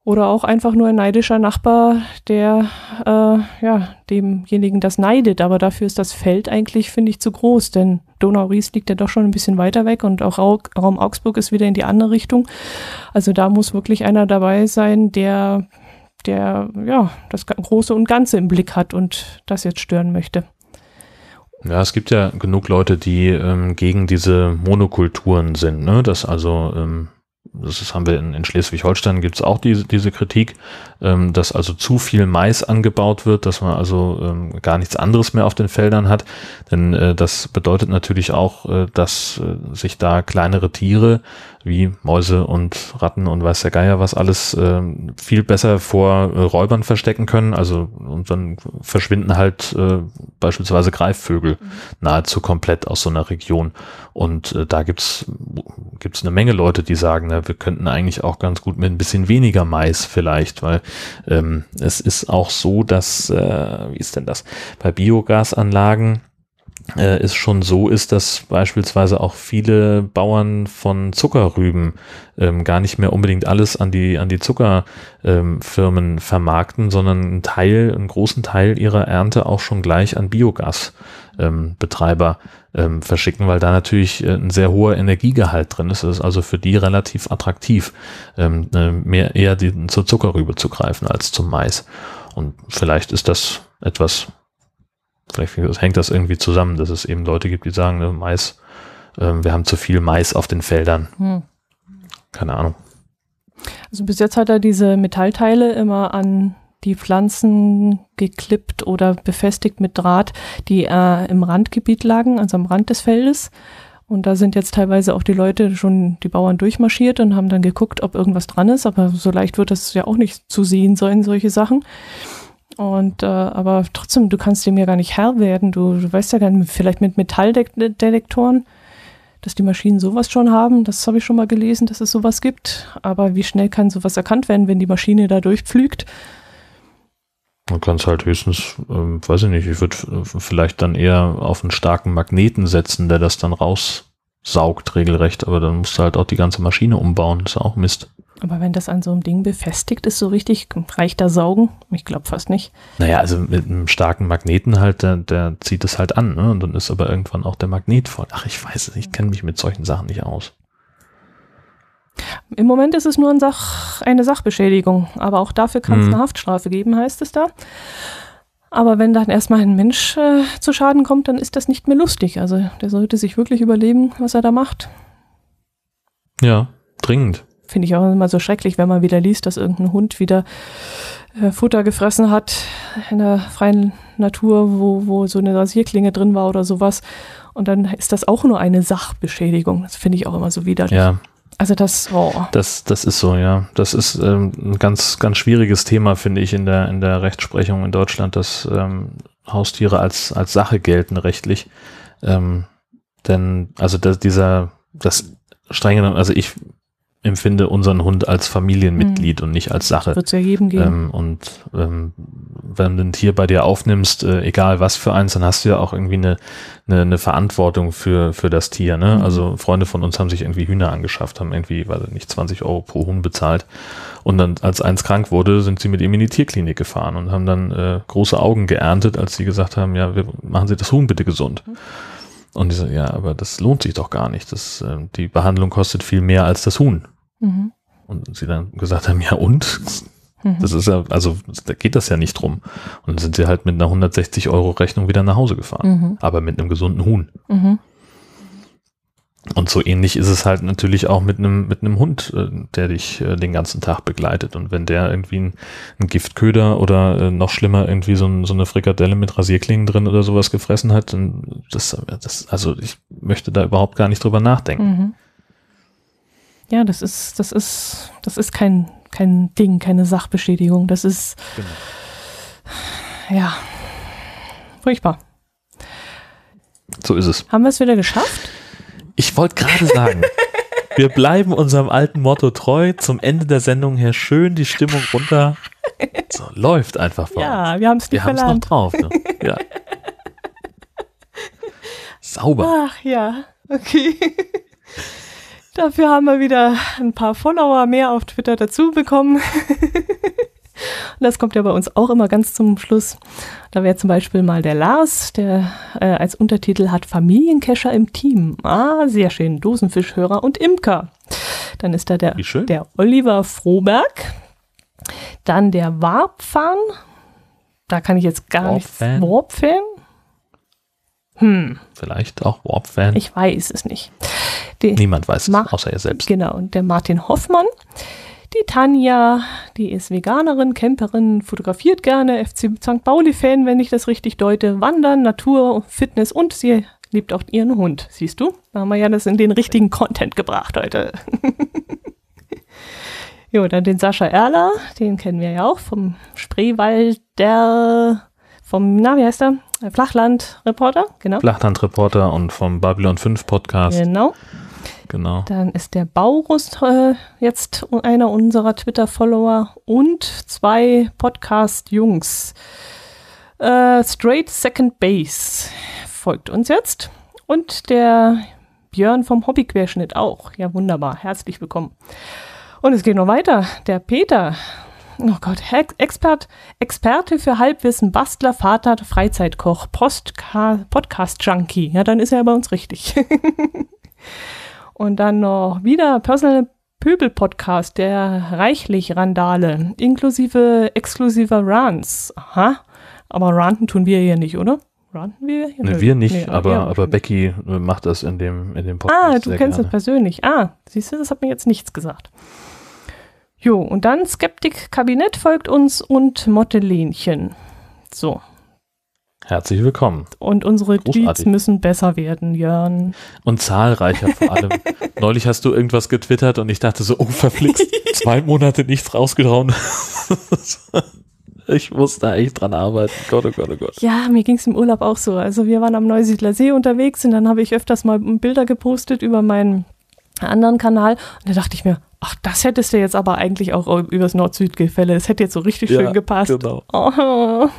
Oder auch einfach nur ein neidischer Nachbar, der demjenigen das neidet. Aber dafür ist das Feld eigentlich, finde ich, zu groß. Denn Donau-Ries liegt ja doch schon ein bisschen weiter weg und auch Raum Augsburg ist wieder in die andere Richtung. Also da muss wirklich einer dabei sein, der das Große und Ganze im Blick hat und das jetzt stören möchte. Ja, es gibt ja genug Leute, die gegen diese Monokulturen sind, ne? Das haben wir in Schleswig-Holstein, gibt's auch diese Kritik, dass also zu viel Mais angebaut wird, dass man also gar nichts anderes mehr auf den Feldern hat. Denn das bedeutet natürlich auch, dass sich da kleinere Tiere wie Mäuse und Ratten und weiß der Geier was alles viel besser vor Räubern verstecken können. Also und dann verschwinden halt beispielsweise Greifvögel nahezu komplett aus so einer Region. Und da gibt's eine Menge Leute, die sagen, wir könnten eigentlich auch ganz gut mit ein bisschen weniger Mais vielleicht, weil es ist auch so, dass, wie ist denn das, bei Biogasanlagen es schon so ist, dass beispielsweise auch viele Bauern von Zuckerrüben gar nicht mehr unbedingt alles an die Zuckerfirmen vermarkten, sondern einen großen Teil ihrer Ernte auch schon gleich an Biogasbetreiber verschicken, weil da natürlich ein sehr hoher Energiegehalt drin ist. Es ist also für die relativ attraktiv, eher zur Zuckerrübe zu greifen als zum Mais. Und vielleicht ist das etwas, vielleicht hängt das irgendwie zusammen, dass es eben Leute gibt, die sagen, Mais, wir haben zu viel Mais auf den Feldern. Keine Ahnung. Also bis jetzt hat er diese Metallteile immer an die Pflanzen geklippt oder befestigt mit Draht, die im Randgebiet lagen, also am Rand des Feldes. Und da sind jetzt teilweise auch die Bauern durchmarschiert und haben dann geguckt, ob irgendwas dran ist. Aber so leicht wird das ja auch nicht zu sehen sein, solche Sachen. Und aber trotzdem, du kannst dem ja gar nicht Herr werden. Du weißt ja gar nicht, vielleicht mit Metalldetektoren, dass die Maschinen sowas schon haben. Das habe ich schon mal gelesen, dass es sowas gibt. Aber wie schnell kann sowas erkannt werden, wenn die Maschine da durchpflügt? Man kann es halt höchstens, weiß ich nicht, ich würde vielleicht dann eher auf einen starken Magneten setzen, der das dann raussaugt regelrecht. Aber dann musst du halt auch die ganze Maschine umbauen. Das ist auch Mist. Aber wenn das an so einem Ding befestigt ist, so richtig, reicht da Saugen? Ich glaube fast nicht. Naja, also mit einem starken Magneten halt, der zieht es halt an, ne? Und dann ist aber irgendwann auch der Magnet voll. Ach, ich weiß es, ich kenne mich mit solchen Sachen nicht aus. Im Moment ist es nur eine Sachbeschädigung, aber auch dafür kann es eine Haftstrafe geben, heißt es da. Aber wenn dann erstmal ein Mensch zu Schaden kommt, dann ist das nicht mehr lustig. Also der sollte sich wirklich überlegen, was er da macht. Ja, dringend. Finde ich auch immer so schrecklich, wenn man wieder liest, dass irgendein Hund wieder Futter gefressen hat in der freien Natur, wo so eine Rasierklinge drin war oder sowas. Und dann ist das auch nur eine Sachbeschädigung. Das finde ich auch immer so widerlich. Ja. Also das ist so, ja. Das ist ein ganz, ganz schwieriges Thema, finde ich, in der Rechtsprechung in Deutschland, dass Haustiere als Sache gelten rechtlich. Denn, also das streng genommen, also ich empfinde unseren Hund als Familienmitglied und nicht als Sache. Wird es ja jedem geben. Wenn du ein Tier bei dir aufnimmst, egal was für eins, dann hast du ja auch irgendwie eine Verantwortung für das Tier. Ne? Also Freunde von uns haben sich irgendwie Hühner angeschafft, haben irgendwie, weiß ich nicht, 20 € pro Huhn bezahlt. Und dann, als eins krank wurde, sind sie mit ihm in die Tierklinik gefahren und haben dann große Augen geerntet, als sie gesagt haben, ja, machen Sie das Huhn bitte gesund. Und die so, ja, aber das lohnt sich doch gar nicht. Die Behandlung kostet viel mehr als das Huhn. Und sie dann gesagt haben, ja und? Das ist ja, also da geht das ja nicht drum. Und dann sind sie halt mit einer 160 € Rechnung wieder nach Hause gefahren. Aber mit einem gesunden Huhn. Und so ähnlich ist es halt natürlich auch mit einem Hund, der dich den ganzen Tag begleitet. Und wenn der irgendwie einen Giftköder oder noch schlimmer irgendwie so eine Frikadelle mit Rasierklingen drin oder sowas gefressen hat, dann also ich möchte da überhaupt gar nicht drüber nachdenken. Ja, das ist kein Ding, keine Sachbeschädigung. Das ist ja furchtbar. So ist es. Haben wir es wieder geschafft? Ich wollte gerade sagen, wir bleiben unserem alten Motto treu. Zum Ende der Sendung her schön die Stimmung runter. So, läuft einfach bei uns. Ja, wir haben es nicht verlernt. Wir haben es noch drauf. Ne? Ja. Sauber. Ach ja, okay. Dafür haben wir wieder ein paar Follower mehr auf Twitter dazu bekommen. Und das kommt ja bei uns auch immer ganz zum Schluss. Da wäre zum Beispiel mal der Lars, der als Untertitel hat Familienkescher im Team. Ah, sehr schön. Dosenfischhörer und Imker. Dann ist da der Oliver Froberg. Dann der Warpfan. Da kann ich jetzt gar nicht. Warpfan? Vielleicht auch Warp-Fan. Ich weiß es nicht. Niemand weiß es, außer er selbst. Genau, und der Martin Hoffmann. Die Tanja, die ist Veganerin, Camperin, fotografiert gerne, FC St. Pauli-Fan, wenn ich das richtig deute, Wandern, Natur, Fitness und sie liebt auch ihren Hund. Siehst du? Da haben wir ja das in den richtigen Content gebracht heute. Jo, dann den Sascha Erler, den kennen wir ja auch vom Spreewalder, wie heißt er? Flachland-Reporter, genau. Flachland-Reporter und vom Babylon 5 Podcast. Genau. Dann ist der Baurus jetzt einer unserer Twitter-Follower und 2 Podcast-Jungs. Straight Second Base folgt uns jetzt und der Björn vom Hobbyquerschnitt auch. Ja, wunderbar. Herzlich willkommen. Und es geht noch weiter. Der Peter, oh Gott, Experte für Halbwissen, Bastler, Vater, Freizeitkoch, Podcast-Junkie. Ja, dann ist er bei uns richtig. Und dann noch wieder Personal Pöbel Podcast, der reichlich Randale, inklusive exklusiver Rants. Aha, aber ranten tun wir hier nicht, oder? Ranten wir hier? Nee, wir nicht, nee, aber Becky macht das in dem Podcast. Ah, du kennst das persönlich. Ah, siehst du, das hat mir jetzt nichts gesagt. Jo, und dann Skeptik-Kabinett folgt uns und Mottelenchen. So. Herzlich willkommen. Und unsere Tweets müssen besser werden, Jörn. Und zahlreicher vor allem. Neulich hast du irgendwas getwittert und ich dachte so, oh verflixt, 2 Monate nichts rausgehauen. Ich muss da echt dran arbeiten. Gott, oh Gott, oh Gott. Ja, mir ging es im Urlaub auch so. Also wir waren am Neusiedler See unterwegs und dann habe ich öfters mal Bilder gepostet über meinen anderen Kanal. Und da dachte ich mir, ach, das hättest du jetzt aber eigentlich auch übers Nord-Süd-Gefälle. Das hätte jetzt so richtig schön gepasst. Genau. Oh.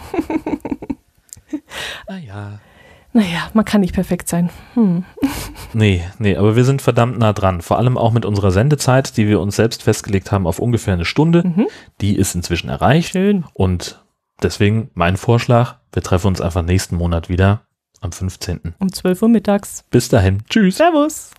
Naja, man kann nicht perfekt sein. Nee, aber wir sind verdammt nah dran. Vor allem auch mit unserer Sendezeit, die wir uns selbst festgelegt haben auf ungefähr 1 Stunde. Die ist inzwischen erreicht. Schön. Und deswegen mein Vorschlag, wir treffen uns einfach nächsten Monat wieder am 15. Um 12 Uhr mittags. Bis dahin. Tschüss. Servus.